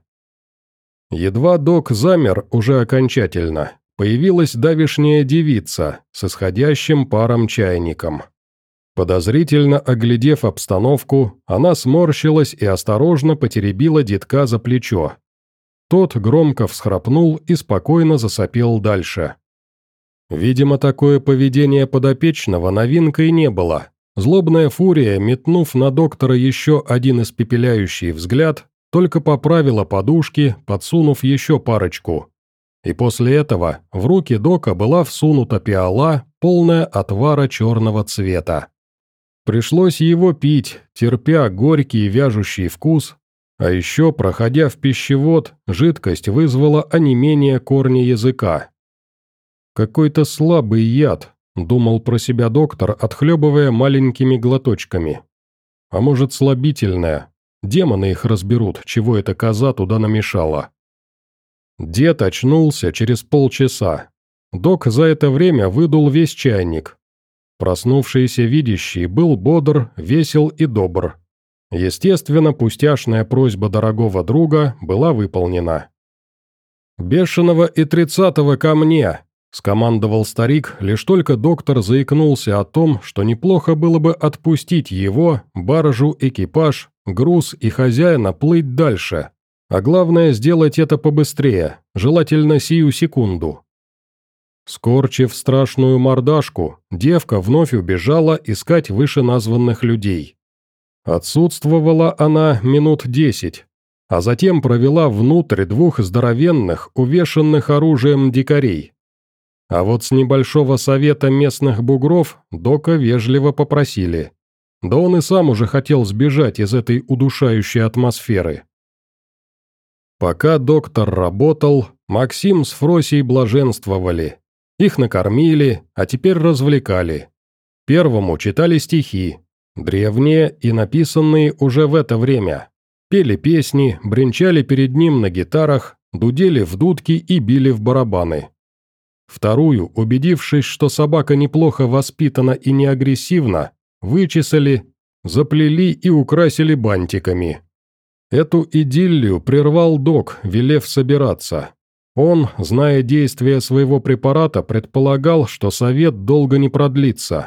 Едва док замер уже окончательно, появилась давишняя девица с исходящим паром чайником. Подозрительно оглядев обстановку, она сморщилась и осторожно потеребила детка за плечо. Тот громко всхрапнул и спокойно засопел дальше. Видимо, такое поведение подопечного новинкой не было. Злобная фурия, метнув на доктора еще один испепеляющий взгляд, только поправила подушки, подсунув еще парочку. И после этого в руки дока была всунута пиала, полная отвара черного цвета. Пришлось его пить, терпя горький вяжущий вкус, а еще, проходя в пищевод, жидкость вызвала онемение корня языка. «Какой-то слабый яд», — думал про себя доктор, отхлебывая маленькими глоточками. «А может, слабительное? Демоны их разберут, чего эта коза туда намешала». Дед очнулся через полчаса. Док за это время выдул весь чайник. Проснувшийся видящий был бодр, весел и добр. Естественно, пустяшная просьба дорогого друга была выполнена. «Бешеного и тридцатого ко мне!» – скомандовал старик, лишь только доктор заикнулся о том, что неплохо было бы отпустить его, баржу, экипаж, груз и хозяина плыть дальше. А главное, сделать это побыстрее, желательно сию секунду. Скорчив страшную мордашку, девка вновь убежала искать вышеназванных людей. Отсутствовала она минут десять, а затем провела внутрь двух здоровенных, увешанных оружием дикарей. А вот с небольшого совета местных бугров дока вежливо попросили. Да он и сам уже хотел сбежать из этой удушающей атмосферы. Пока доктор работал, Максим с Фросей блаженствовали. Их накормили, а теперь развлекали. Первому читали стихи, древние и написанные уже в это время. Пели песни, бренчали перед ним на гитарах, дудели в дудки и били в барабаны. Вторую, убедившись, что собака неплохо воспитана и не агрессивна, вычесали, заплели и украсили бантиками. Эту идиллию прервал док, велев собираться. Он, зная действия своего препарата, предполагал, что совет долго не продлится.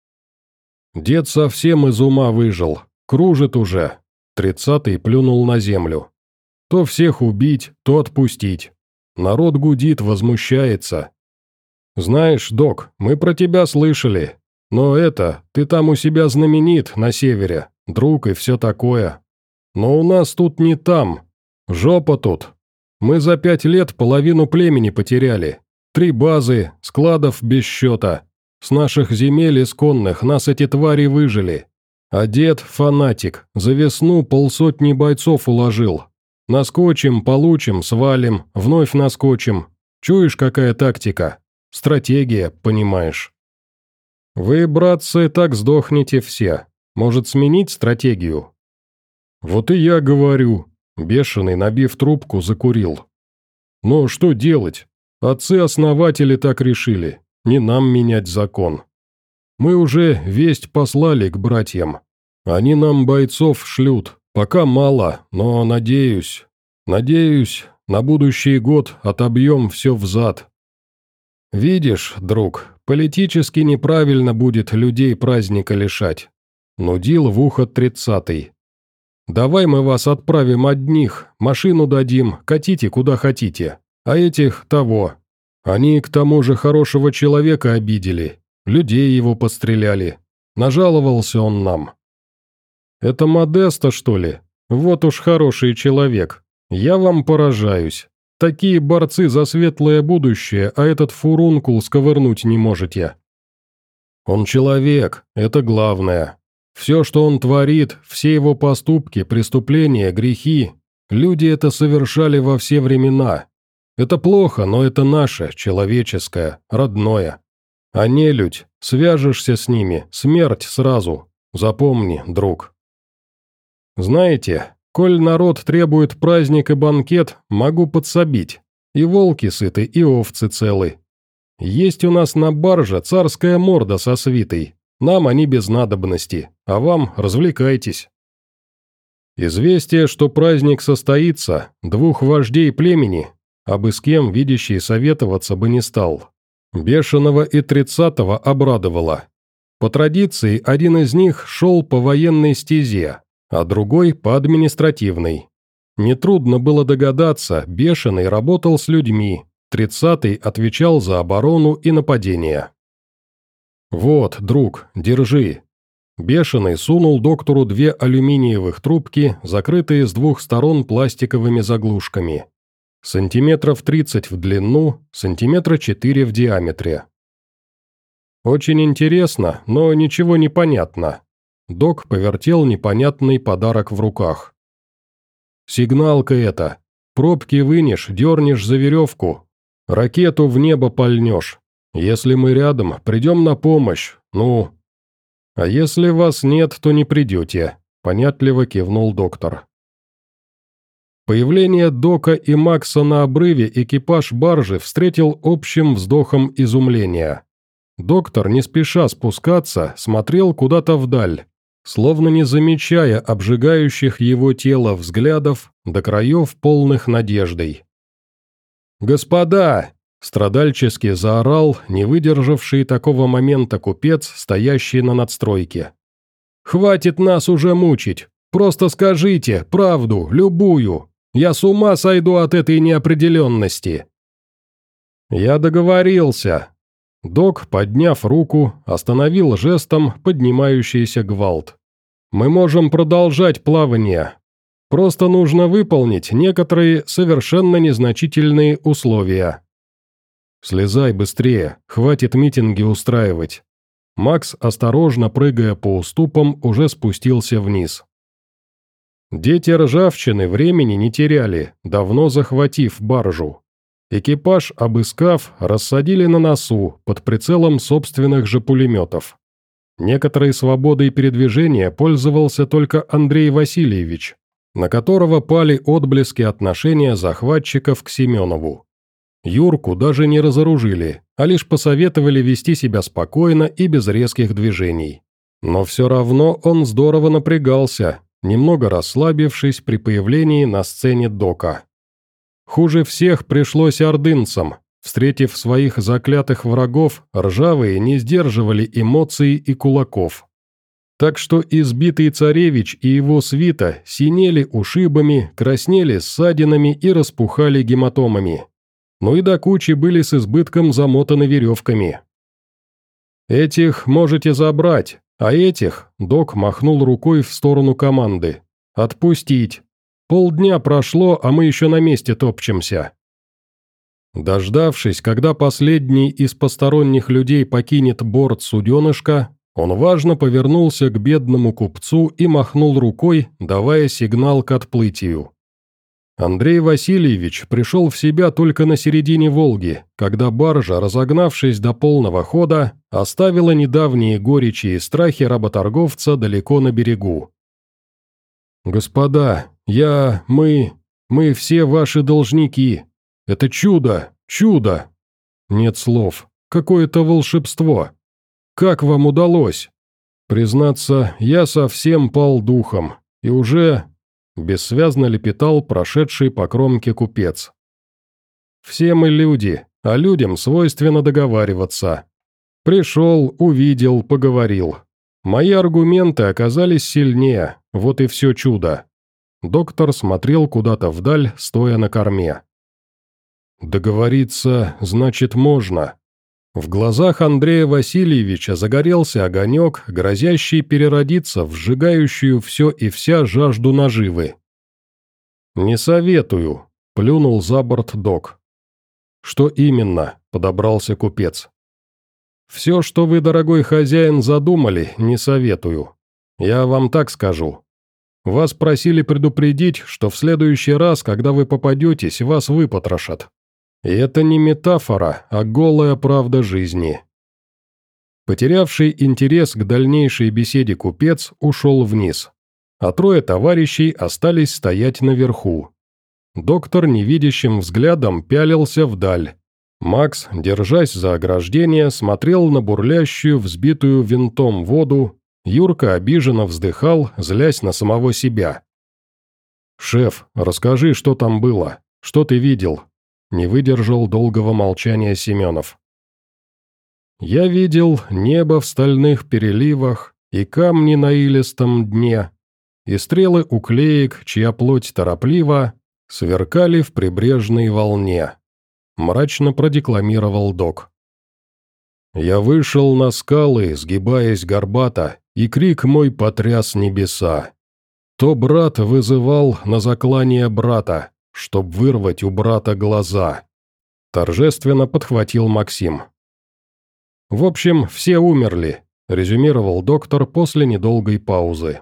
Дед совсем из ума выжил, кружит уже. Тридцатый плюнул на землю. То всех убить, то отпустить. Народ гудит, возмущается. «Знаешь, док, мы про тебя слышали. Но это, ты там у себя знаменит, на севере, друг и все такое. Но у нас тут не там. Жопа тут. Мы за пять лет половину племени потеряли. Три базы, складов без счета. С наших земель исконных нас эти твари выжили. А дед, фанатик, за весну полсотни бойцов уложил. Наскочим, получим, свалим, вновь наскочим. Чуешь, какая тактика? Стратегия, понимаешь. Вы, братцы, так сдохнете все. Может, сменить стратегию? Вот и я говорю. Бешеный, набив трубку, закурил. Но что делать? Отцы-основатели так решили. Не нам менять закон. Мы уже весть послали к братьям. Они нам бойцов шлют. Пока мало, но надеюсь. Надеюсь, на будущий год отобьем все взад. Видишь, друг, политически неправильно будет людей праздника лишать. Нудил в ухо тридцатый. Давай мы вас отправим одних, машину дадим, катите куда хотите. А этих того. Они к тому же хорошего человека обидели, людей его постреляли. Нажаловался он нам. Это Модеста, что ли? Вот уж хороший человек. Я вам поражаюсь. Такие борцы за светлое будущее, а этот фурункул сковырнуть не можете. Он человек, это главное. Все, что он творит, все его поступки, преступления, грехи, люди это совершали во все времена. Это плохо, но это наше, человеческое, родное. А нелюдь, Свяжешься с ними, смерть сразу. Запомни, друг. Знаете, коль народ требует праздник и банкет, могу подсобить. И волки сыты, и овцы целы. Есть у нас на барже царская морда со свитой. Нам они без надобности, а вам развлекайтесь. Известие, что праздник состоится, двух вождей племени, абы с кем видящий советоваться бы не стал. Бешеного и Тридцатого обрадовало. По традиции, один из них шел по военной стезе, а другой по административной. Нетрудно было догадаться, Бешеный работал с людьми, Тридцатый отвечал за оборону и нападение. «Вот, друг, держи». Бешеный сунул доктору две алюминиевых трубки, закрытые с двух сторон пластиковыми заглушками. Сантиметров тридцать в длину, сантиметра четыре в диаметре. «Очень интересно, но ничего не понятно». Док повертел непонятный подарок в руках. «Сигналка это. Пробки вынешь, дернешь за веревку. Ракету в небо пальнешь. Если мы рядом, придем на помощь, ну...» «А если вас нет, то не придете», — понятливо кивнул доктор. Появление Дока и Макса на обрыве экипаж баржи встретил общим вздохом изумления. Доктор, не спеша спускаться, смотрел куда-то вдаль, словно не замечая обжигающих его тело взглядов до краев полных надеждой. «Господа!» – страдальчески заорал не выдержавший такого момента купец, стоящий на надстройке. «Хватит нас уже мучить! Просто скажите правду, любую! Я с ума сойду от этой неопределенности!» «Я договорился!» Док, подняв руку, остановил жестом поднимающийся гвалт. «Мы можем продолжать плавание. Просто нужно выполнить некоторые совершенно незначительные условия». «Слезай быстрее, хватит митинги устраивать». Макс, осторожно прыгая по уступам, уже спустился вниз. Дети ржавчины времени не теряли, давно захватив баржу. Экипаж, обыскав, рассадили на носу, под прицелом собственных же пулеметов. Некоторой свободой передвижения пользовался только Андрей Васильевич, на которого пали отблески отношения захватчиков к Семенову. Юрку даже не разоружили, а лишь посоветовали вести себя спокойно и без резких движений. Но все равно он здорово напрягался, немного расслабившись при появлении на сцене Дока. Хуже всех пришлось ордынцам. Встретив своих заклятых врагов, ржавые не сдерживали эмоций и кулаков. Так что избитый царевич и его свита синели ушибами, краснели ссадинами и распухали гематомами. Ну и до кучи были с избытком замотаны веревками. «Этих можете забрать, а этих», — Док махнул рукой в сторону команды, — «отпустить. Полдня прошло, а мы еще на месте топчемся». Дождавшись, когда последний из посторонних людей покинет борт суденышка, он важно повернулся к бедному купцу и махнул рукой, давая сигнал к отплытию. Андрей Васильевич пришел в себя только на середине Волги, когда баржа, разогнавшись до полного хода, оставила недавние горечи и страхи работорговца далеко на берегу. «Господа, я... мы... мы все ваши должники. Это чудо, чудо!» «Нет слов. Какое-то волшебство. Как вам удалось?» «Признаться, я совсем пал духом, и уже...» Бессвязно лепетал прошедший по кромке купец. «Все мы люди, а людям свойственно договариваться. Пришел, увидел, поговорил. Мои аргументы оказались сильнее, вот и все чудо». Доктор смотрел куда-то вдаль, стоя на корме. «Договориться, значит, можно». В глазах Андрея Васильевича загорелся огонек, грозящий переродиться в сжигающую все и вся жажду наживы. «Не советую», — плюнул за борт Док. «Что именно?» — подобрался купец. «Все, что вы, дорогой хозяин, задумали, не советую. Я вам так скажу. Вас просили предупредить, что в следующий раз, когда вы попадетесь, вас выпотрошат. И это не метафора, а голая правда жизни». Потерявший интерес к дальнейшей беседе купец ушел вниз, а трое товарищей остались стоять наверху. Доктор невидящим взглядом пялился вдаль. Макс, держась за ограждение, смотрел на бурлящую, взбитую винтом воду. Юрка обиженно вздыхал, злясь на самого себя. «Шеф, расскажи, что там было, что ты видел?» Не выдержал долгого молчания Семенов. «Я видел небо в стальных переливах и камни на илистом дне, и стрелы уклеек, чья плоть торопливо сверкали в прибрежной волне», — мрачно продекламировал док. «Я вышел на скалы, сгибаясь горбато, и крик мой потряс небеса. То брат вызывал на заклание брата, чтоб вырвать у брата глаза», — торжественно подхватил Максим. «В общем, все умерли», — резюмировал доктор после недолгой паузы.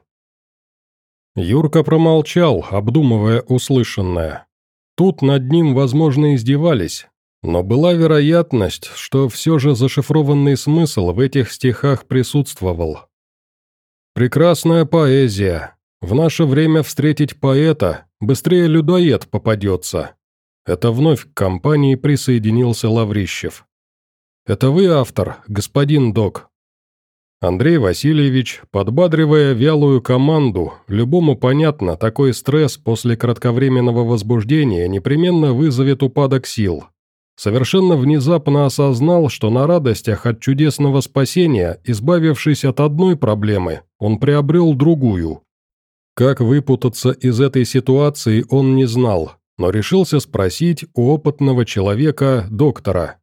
Юрка промолчал, обдумывая услышанное. Тут над ним, возможно, издевались, но была вероятность, что все же зашифрованный смысл в этих стихах присутствовал. «Прекрасная поэзия. В наше время встретить поэта, быстрее людоед попадется». Это вновь к компании присоединился Лаврищев. «Это вы автор, господин док?» Андрей Васильевич, подбадривая вялую команду, любому понятно, такой стресс после кратковременного возбуждения непременно вызовет упадок сил. Совершенно внезапно осознал, что на радостях от чудесного спасения, избавившись от одной проблемы, он приобрел другую. Как выпутаться из этой ситуации он не знал, но решился спросить у опытного человека, доктора.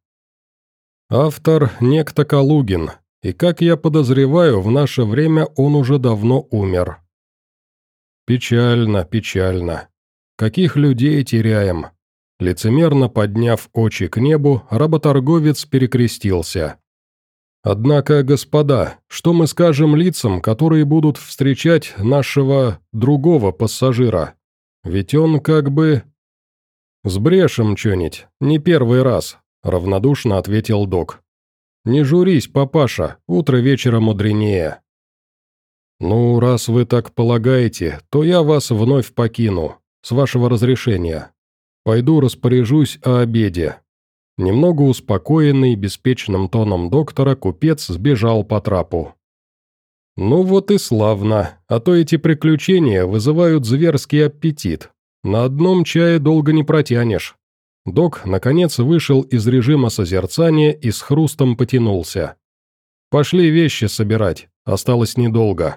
Автор некто Калугин. И, как я подозреваю, в наше время он уже давно умер. Печально, печально. Каких людей теряем? Лицемерно подняв очи к небу, работорговец перекрестился. Однако, господа, что мы скажем лицам, которые будут встречать нашего другого пассажира? Ведь он как бы... «Сбрешем чё-нибудь, не первый раз», — равнодушно ответил док. «Не журись, папаша, утро вечера мудренее». «Ну, раз вы так полагаете, то я вас вновь покину, с вашего разрешения. Пойду распоряжусь о обеде». Немного успокоенный беспечным тоном доктора, купец сбежал по трапу. «Ну вот и славно, а то эти приключения вызывают зверский аппетит. На одном чае долго не протянешь». Док, наконец, вышел из режима созерцания и с хрустом потянулся. «Пошли вещи собирать, осталось недолго».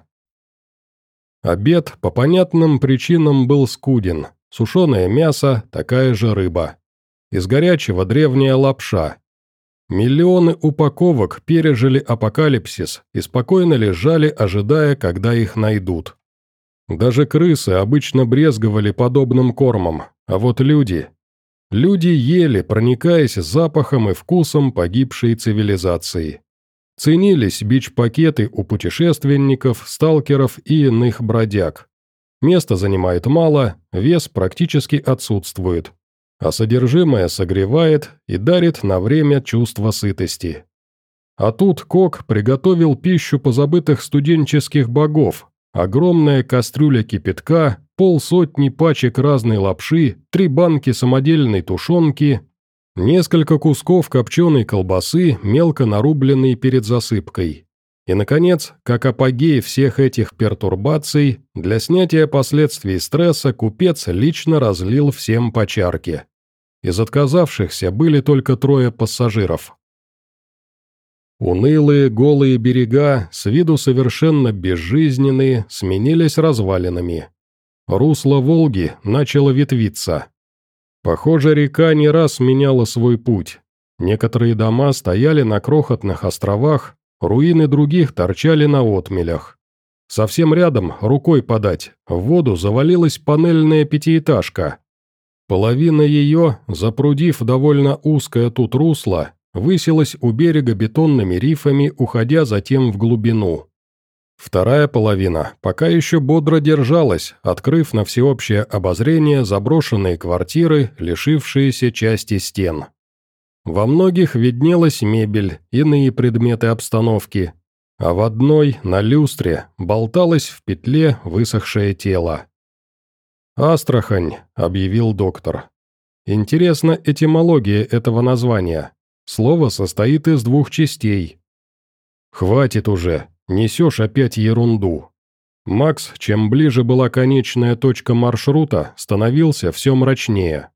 Обед по понятным причинам был скуден. Сушеное мясо, такая же рыба. Из горячего древняя лапша. Миллионы упаковок пережили апокалипсис и спокойно лежали, ожидая, когда их найдут. Даже крысы обычно брезговали подобным кормом, а вот люди... Люди ели, проникаясь запахом и вкусом погибшей цивилизации. Ценились бич-пакеты у путешественников, сталкеров и иных бродяг. Место занимает мало, вес практически отсутствует, а содержимое согревает и дарит на время чувство сытости. А тут Кок приготовил пищу позабытых студенческих богов, огромная кастрюля кипятка, полсотни пачек разной лапши, три банки самодельной тушенки, несколько кусков копченой колбасы, мелко нарубленной перед засыпкой. И, наконец, как апогей всех этих пертурбаций, для снятия последствий стресса купец лично разлил всем по чарке. Из отказавшихся были только трое пассажиров. Унылые голые берега, с виду совершенно безжизненные, сменились развалинами. Русло Волги начало ветвиться. Похоже, река не раз меняла свой путь. Некоторые дома стояли на крохотных островах, руины других торчали на отмелях. Совсем рядом, рукой подать, в воду завалилась панельная пятиэтажка. Половина ее, запрудив довольно узкое тут русло, высилась у берега бетонными рифами, уходя затем в глубину. Вторая половина пока еще бодро держалась, открыв на всеобщее обозрение заброшенные квартиры, лишившиеся части стен. Во многих виднелась мебель, иные предметы обстановки, а в одной, на люстре, болталось в петле высохшее тело. «Астрахань», — объявил доктор. «Интересна этимология этого названия. Слово состоит из двух частей». «Хватит уже, несешь опять ерунду». Макс, чем ближе была конечная точка маршрута, становился все мрачнее.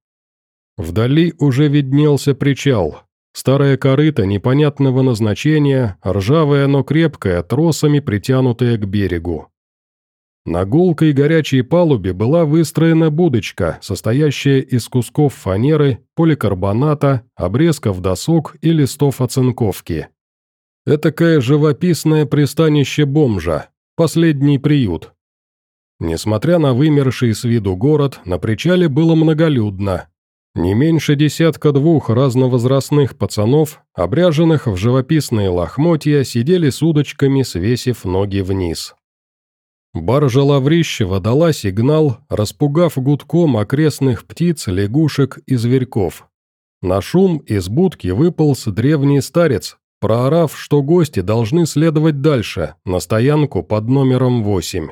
Вдали уже виднелся причал. Старая корыта непонятного назначения, ржавая, но крепкая, тросами притянутая к берегу. На гулкой горячей палубе была выстроена будочка, состоящая из кусков фанеры, поликарбоната, обрезков досок и листов оцинковки. Этакое живописное пристанище бомжа, последний приют. Несмотря на вымерший с виду город, на причале было многолюдно. Не меньше десятка-двух разновозрастных пацанов, обряженных в живописные лохмотья, сидели с удочками, свесив ноги вниз. Баржа Лаврищева дала сигнал, распугав гудком окрестных птиц, лягушек и зверьков. На шум из будки выполз древний старец, проорав, что гости должны следовать дальше, на стоянку под номером восемь.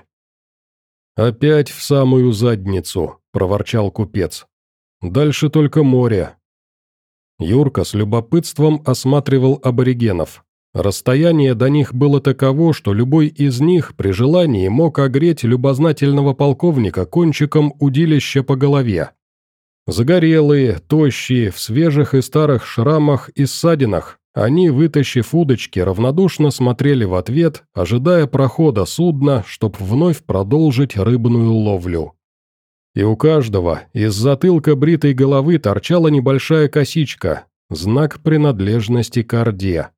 «Опять в самую задницу», – проворчал купец. «Дальше только море». Юрка с любопытством осматривал аборигенов. Расстояние до них было таково, что любой из них при желании мог огреть любознательного полковника кончиком удилища по голове. Загорелые, тощие, в свежих и старых шрамах и ссадинах, они, вытащив удочки, равнодушно смотрели в ответ, ожидая прохода судна, чтоб вновь продолжить рыбную ловлю. И у каждого из затылка бритой головы торчала небольшая косичка, знак принадлежности к орде.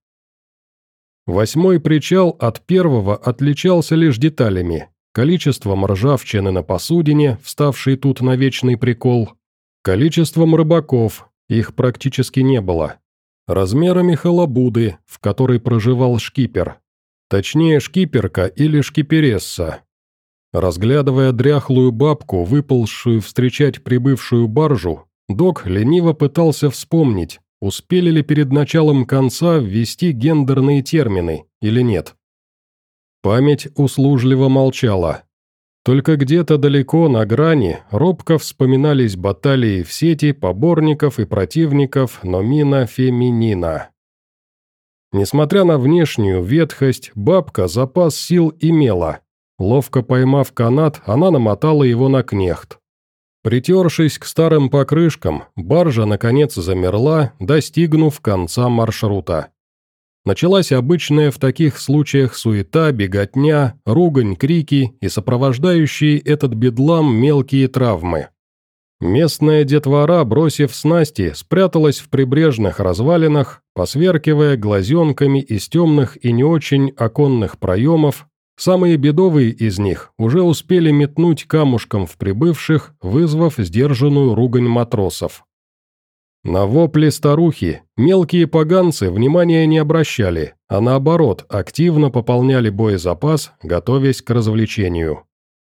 Восьмой причал от первого отличался лишь деталями, количеством ржавчины на посудине, вставшей тут на вечный прикол, количеством рыбаков, их практически не было, размерами халабуды, в которой проживал шкипер, точнее шкиперка или шкипересса. Разглядывая дряхлую бабку, выползшую встречать прибывшую баржу, док лениво пытался вспомнить, успели ли перед началом конца ввести гендерные термины или нет. Память услужливо молчала. Только где-то далеко на грани робко вспоминались баталии в сети поборников и противников номина-феминина. Несмотря на внешнюю ветхость, бабка запас сил имела. Ловко поймав канат, она намотала его на кнехт. Притершись к старым покрышкам, баржа наконец замерла, достигнув конца маршрута. Началась обычная в таких случаях суета, беготня, ругань, крики и сопровождающие этот бедлам мелкие травмы. Местная детвора, бросив снасти, спряталась в прибрежных развалинах, посверкивая глазенками из темных и не очень оконных проемов. Самые бедовые из них уже успели метнуть камушком в прибывших, вызвав сдержанную ругань матросов. На вопли старухи мелкие поганцы внимания не обращали, а наоборот, активно пополняли боезапас, готовясь к развлечению.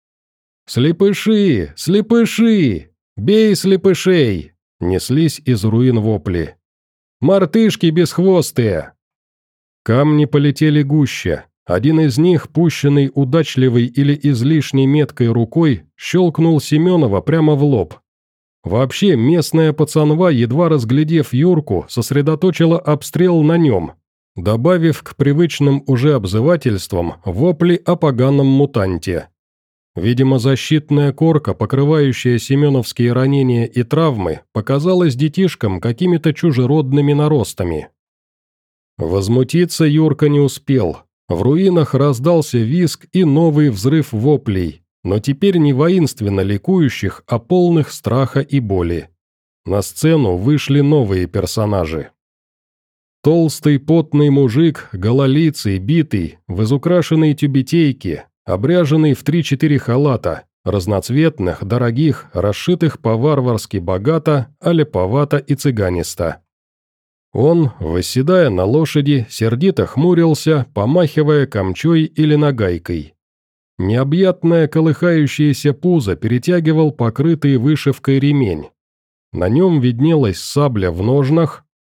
«Слепыши! Слепыши! Бей слепышей!» неслись из руин вопли. «Мартышки бесхвостые!» Камни полетели гуще. Один из них, пущенный удачливой или излишне меткой рукой, щелкнул Семенова прямо в лоб. Вообще, местная пацанва, едва разглядев Юрку, сосредоточила обстрел на нем, добавив к привычным уже обзывательствам вопли о поганом мутанте. Видимо, защитная корка, покрывающая семеновские ранения и травмы, показалась детишкам какими-то чужеродными наростами. Возмутиться Юрка не успел. В руинах раздался визг и новый взрыв воплей, но теперь не воинственно ликующих, а полных страха и боли. На сцену вышли новые персонажи. Толстый потный мужик, гололицый, битый, в изукрашенной тюбетейке, обряженный в три-четыре халата, разноцветных, дорогих, расшитых по-варварски богато, а леповато и цыганисто. Он, восседая на лошади, сердито хмурился, помахивая камчой или нагайкой. Необъятное колыхающееся пузо перетягивал покрытый вышивкой ремень. На нем виднелась сабля в ножнах,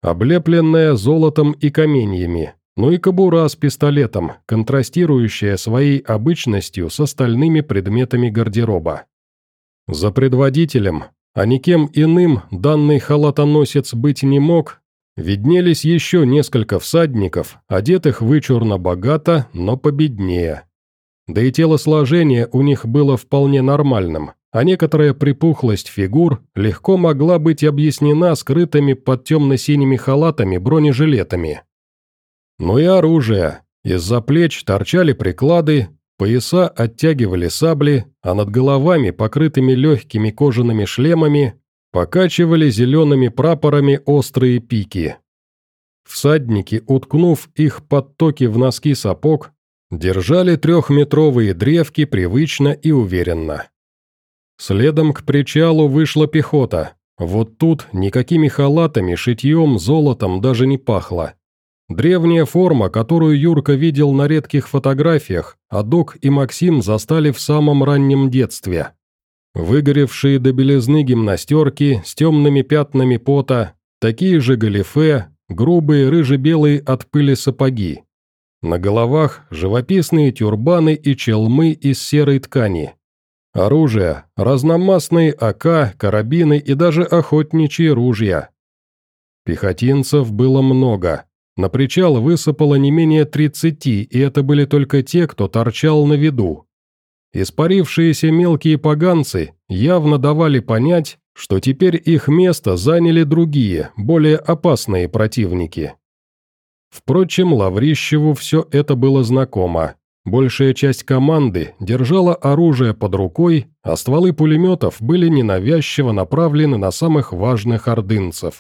облепленная золотом и каменьями, ну и кобура с пистолетом, контрастирующая своей обычностью с остальными предметами гардероба. За предводителем, а никем иным данный халатоносец быть не мог, виднелись еще несколько всадников, одетых вычурно богато, но победнее. Да и телосложение у них было вполне нормальным, а некоторая припухлость фигур легко могла быть объяснена скрытыми под темно-синими халатами бронежилетами. Ну и оружие. Из-за плеч торчали приклады, пояса оттягивали сабли, а над головами, покрытыми легкими кожаными шлемами, покачивали зелеными прапорами острые пики. Всадники, уткнув их подтоки в носки сапог, держали трехметровые древки привычно и уверенно. Следом к причалу вышла пехота. Вот тут никакими халатами, шитьем, золотом даже не пахло. Древняя форма, которую Юрка видел на редких фотографиях, а Док и Максим застали в самом раннем детстве. Выгоревшие до белизны гимнастерки с темными пятнами пота, такие же галифе, грубые рыже-белые от пыли сапоги. На головах живописные тюрбаны и челмы из серой ткани. Оружие, разномастные АК, карабины и даже охотничьи ружья. Пехотинцев было много. На причал высыпало не менее тридцати, и это были только те, кто торчал на виду. Испарившиеся мелкие поганцы явно давали понять, что теперь их место заняли другие, более опасные противники. Впрочем, Лаврищеву все это было знакомо. Большая часть команды держала оружие под рукой, а стволы пулеметов были ненавязчиво направлены на самых важных ордынцев.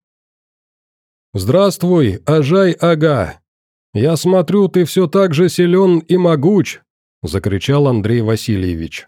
«Здравствуй, Ажай-ага! Я смотрю, ты все так же силен и могуч!» – закричал Андрей Васильевич.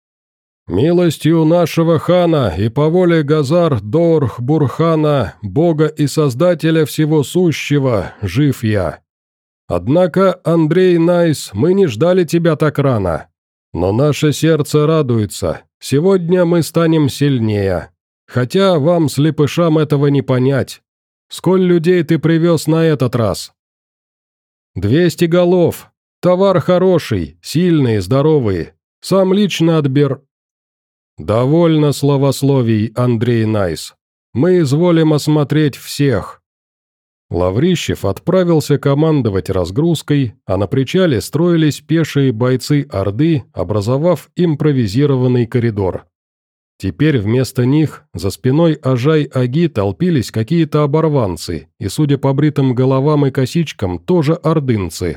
«Милостью нашего хана и по воле Газар-Дорх-Бурхана, бога и создателя всего сущего, жив я. Однако, Андрей Найс, мы не ждали тебя так рано. Но наше сердце радуется, сегодня мы станем сильнее. Хотя вам, слепышам, этого не понять. Сколь людей ты привез на этот раз?» «Двести голов. Товар хороший, сильные, здоровые. Сам лично отбер...» «Довольно словословий, Андрей Найс. Мы изволим осмотреть всех». Лаврищев отправился командовать разгрузкой, а на причале строились пешие бойцы Орды, образовав импровизированный коридор. Теперь вместо них за спиной Ажай-аги толпились какие-то оборванцы, и, судя по бритым головам и косичкам, тоже ордынцы.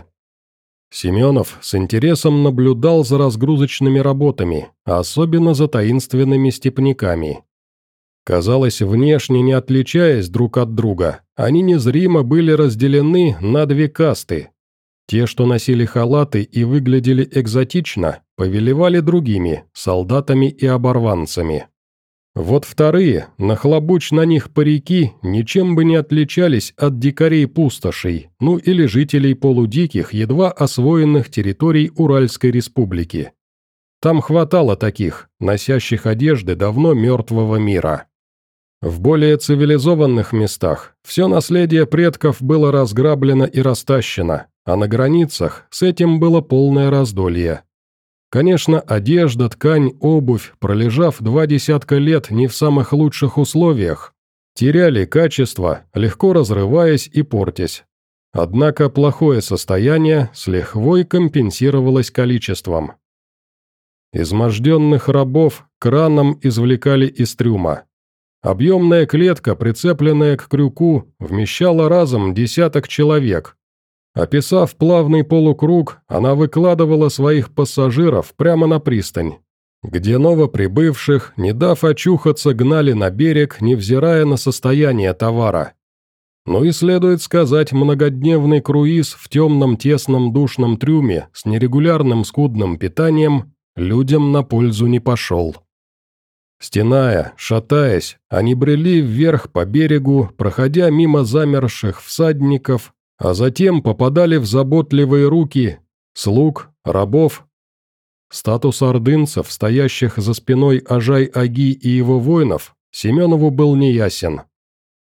Семенов с интересом наблюдал за разгрузочными работами, а особенно за таинственными степняками. Казалось, внешне не отличаясь друг от друга, они незримо были разделены на две касты. Те, что носили халаты и выглядели экзотично, повелевали другими, солдатами и оборванцами. Вот вторые, нахлобучь на них парики, ничем бы не отличались от дикарей-пустошей, ну или жителей полудиких, едва освоенных территорий Уральской республики. Там хватало таких, носящих одежды давно мертвого мира. В более цивилизованных местах все наследие предков было разграблено и растащено, а на границах с этим было полное раздолье. Конечно, одежда, ткань, обувь, пролежав два десятка лет не в самых лучших условиях, теряли качество, легко разрываясь и портясь. Однако плохое состояние с лихвой компенсировалось количеством. Изможденных рабов краном извлекали из трюма. Объемная клетка, прицепленная к крюку, вмещала разом десяток человек. Описав плавный полукруг, она выкладывала своих пассажиров прямо на пристань, где новоприбывших, не дав очухаться, гнали на берег, невзирая на состояние товара. Ну и следует сказать, многодневный круиз в темном тесном душном трюме с нерегулярным скудным питанием людям на пользу не пошел. Стеная, шатаясь, они брели вверх по берегу, проходя мимо замерзших всадников, а затем попадали в заботливые руки слуг, рабов. Статус ордынцев, стоящих за спиной Ажай-аги и его воинов, Семенову был неясен.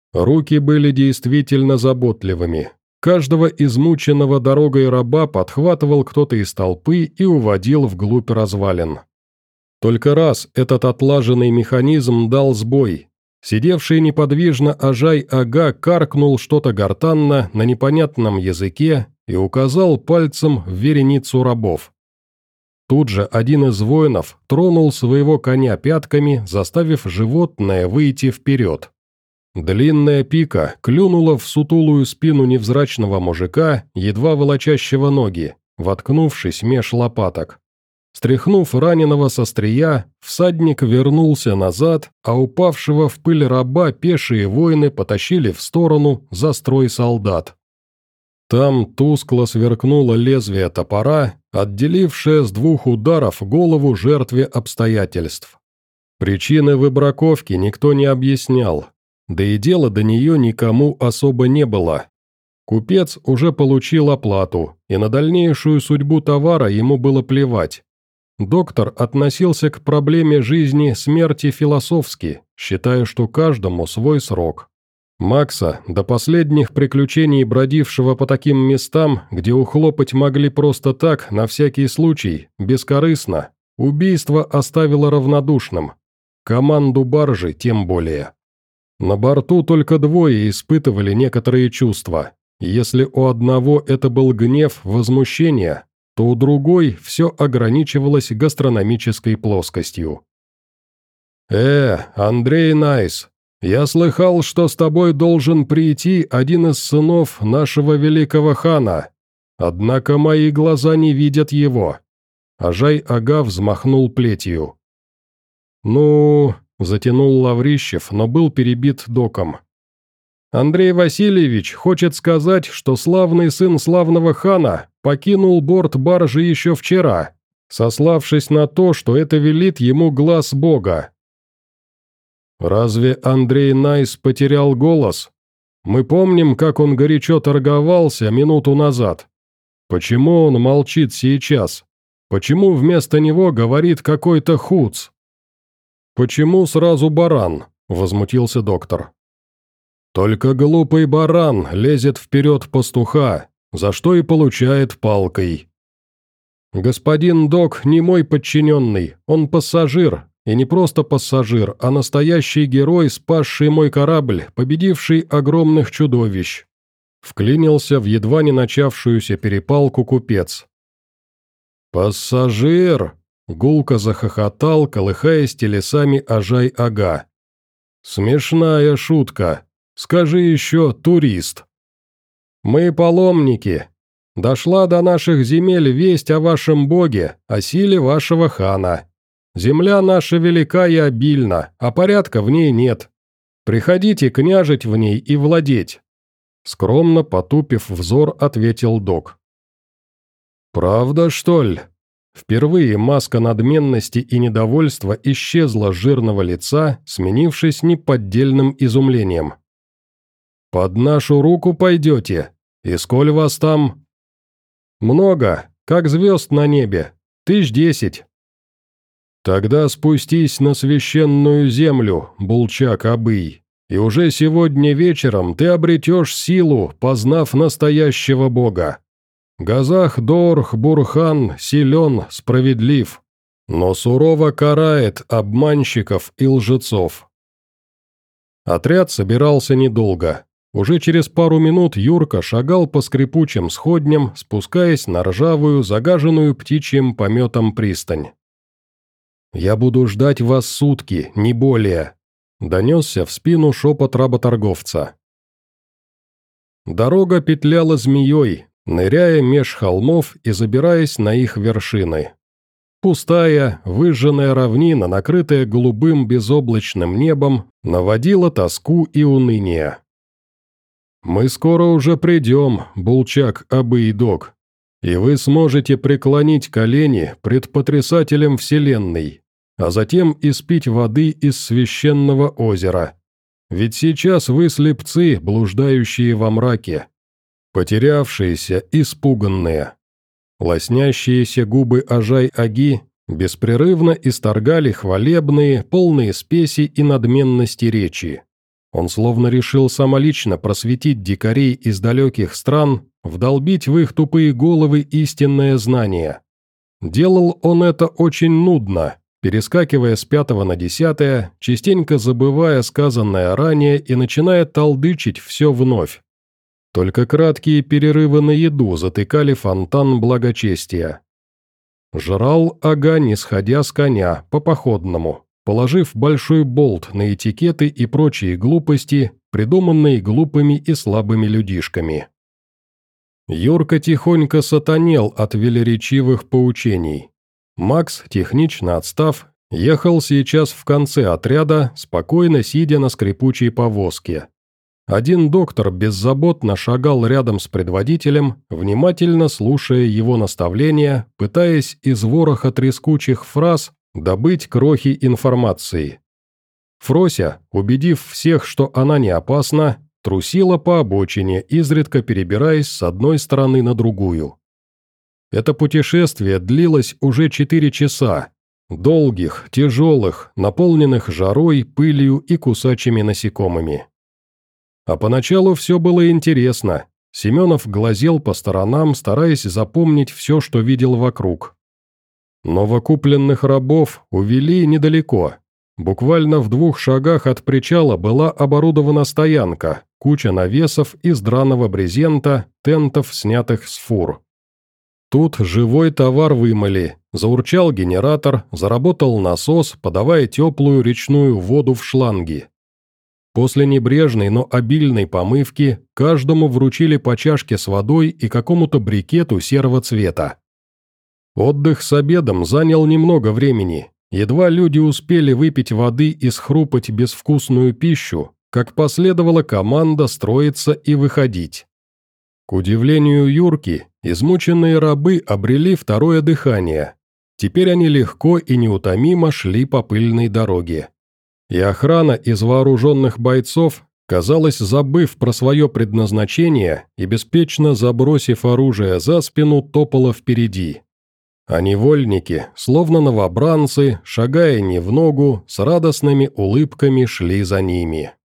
Руки были действительно заботливыми. Каждого измученного дорогой раба подхватывал кто-то из толпы и уводил вглубь развалин. Только раз этот отлаженный механизм дал сбой. Сидевший неподвижно Ажай-ага каркнул что-то гортанно на непонятном языке и указал пальцем в вереницу рабов. Тут же один из воинов тронул своего коня пятками, заставив животное выйти вперед. Длинная пика клюнула в сутулую спину невзрачного мужика, едва волочащего ноги, воткнувшись меж лопаток. Стряхнув раненого со стрия, всадник вернулся назад, а упавшего в пыль раба пешие воины потащили в сторону за строй солдат. Там тускло сверкнуло лезвие топора, отделившее с двух ударов голову жертве обстоятельств. Причины выбраковки никто не объяснял, да и дела до нее никому особо не было. Купец уже получил оплату, и на дальнейшую судьбу товара ему было плевать. Доктор относился к проблеме жизни смерти философски, считая, что каждому свой срок. Макса, до последних приключений бродившего по таким местам, где ухлопать могли просто так, на всякий случай, бескорыстно, убийство оставило равнодушным. Команду баржи тем более. На борту только двое испытывали некоторые чувства. Если у одного это был гнев, возмущение, то у другой все ограничивалось гастрономической плоскостью. «Э, Андрей Найс, я слыхал, что с тобой должен прийти один из сынов нашего великого хана. Однако мои глаза не видят его». Ажай-ага взмахнул плетью. «Ну...» – затянул Лаврищев, но был перебит доком. «Андрей Васильевич хочет сказать, что славный сын славного хана покинул борт баржи еще вчера, сославшись на то, что это велит ему глаз Бога». «Разве Андрей Найс потерял голос? Мы помним, как он горячо торговался минуту назад. Почему он молчит сейчас? Почему вместо него говорит какой-то хуц?» «Почему сразу баран?» – возмутился доктор. «Только глупый баран лезет вперед пастуха, за что и получает палкой». «Господин док не мой подчиненный, он пассажир, и не просто пассажир, а настоящий герой, спасший мой корабль, победивший огромных чудовищ». Вклинился в едва не начавшуюся перепалку купец. «Пассажир!» – гулко захохотал, колыхаясь телесами Ажай-ага. «Смешная шутка. Скажи еще турист». «Мы паломники. Дошла до наших земель весть о вашем боге, о силе вашего хана. Земля наша велика и обильна, а порядка в ней нет. Приходите княжить в ней и владеть». Скромно потупив взор, ответил док. «Правда, что ли?» Впервые маска надменности и недовольства исчезла с жирного лица, сменившись неподдельным изумлением. «Под нашу руку пойдете? И сколь вас там?» «Много, как звезд на небе. Тысяч десять». «Тогда спустись на священную землю, Булчак-Абый, и уже сегодня вечером ты обретешь силу, познав настоящего бога. Газах-Дорх-Бурхан силен, справедлив, но сурово карает обманщиков и лжецов». Отряд собирался недолго. Уже через пару минут Юрка шагал по скрипучим сходням, спускаясь на ржавую, загаженную птичьим пометом пристань. «Я буду ждать вас сутки, не более», — донесся в спину шепот работорговца. Дорога петляла змеей, ныряя меж холмов и забираясь на их вершины. Пустая, выжженная равнина, накрытая голубым безоблачным небом, наводила тоску и уныние. «Мы скоро уже придем, Булчак-Абый-дог, и вы сможете преклонить колени пред потрясателем вселенной, а затем испить воды из священного озера. Ведь сейчас вы слепцы, блуждающие во мраке, потерявшиеся, испуганные». Лоснящиеся губы Ажай-аги беспрерывно исторгали хвалебные, полные спеси и надменности речи. Он словно решил самолично просветить дикарей из далеких стран, вдолбить в их тупые головы истинное знание. Делал он это очень нудно, перескакивая с пятого на десятое, частенько забывая сказанное ранее и начиная толдычить все вновь. Только краткие перерывы на еду затыкали фонтан благочестия. Жрал ага, не сходя с коня, по-походному, положив большой болт на этикеты и прочие глупости, придуманные глупыми и слабыми людишками. Юрка тихонько сатанел от велеречивых поучений. Макс, технично отстав, ехал сейчас в конце отряда, спокойно сидя на скрипучей повозке. Один доктор беззаботно шагал рядом с предводителем, внимательно слушая его наставления, пытаясь из вороха трескучих фраз добыть крохи информации. Фрося, убедив всех, что она не опасна, трусила по обочине, изредка перебираясь с одной стороны на другую. Это путешествие длилось уже четыре часа, долгих, тяжелых, наполненных жарой, пылью и кусачими насекомыми. А поначалу все было интересно. Семенов глазел по сторонам, стараясь запомнить все, что видел вокруг. Новокупленных рабов увели недалеко. Буквально в двух шагах от причала была оборудована стоянка, куча навесов из драного брезента, тентов, снятых с фур. Тут живой товар вымыли, заурчал генератор, заработал насос, подавая теплую речную воду в шланги. После небрежной, но обильной помывки каждому вручили по чашке с водой и какому-то брикету серого цвета. Отдых с обедом занял немного времени. Едва люди успели выпить воды и схрупать безвкусную пищу, как последовала команда строиться и выходить. К удивлению Юрки, измученные рабы обрели второе дыхание. Теперь они легко и неутомимо шли по пыльной дороге. И охрана из вооруженных бойцов, казалось, забыв про свое предназначение и беспечно забросив оружие за спину, топала впереди. А невольники, словно новобранцы, шагая не в ногу, с радостными улыбками шли за ними.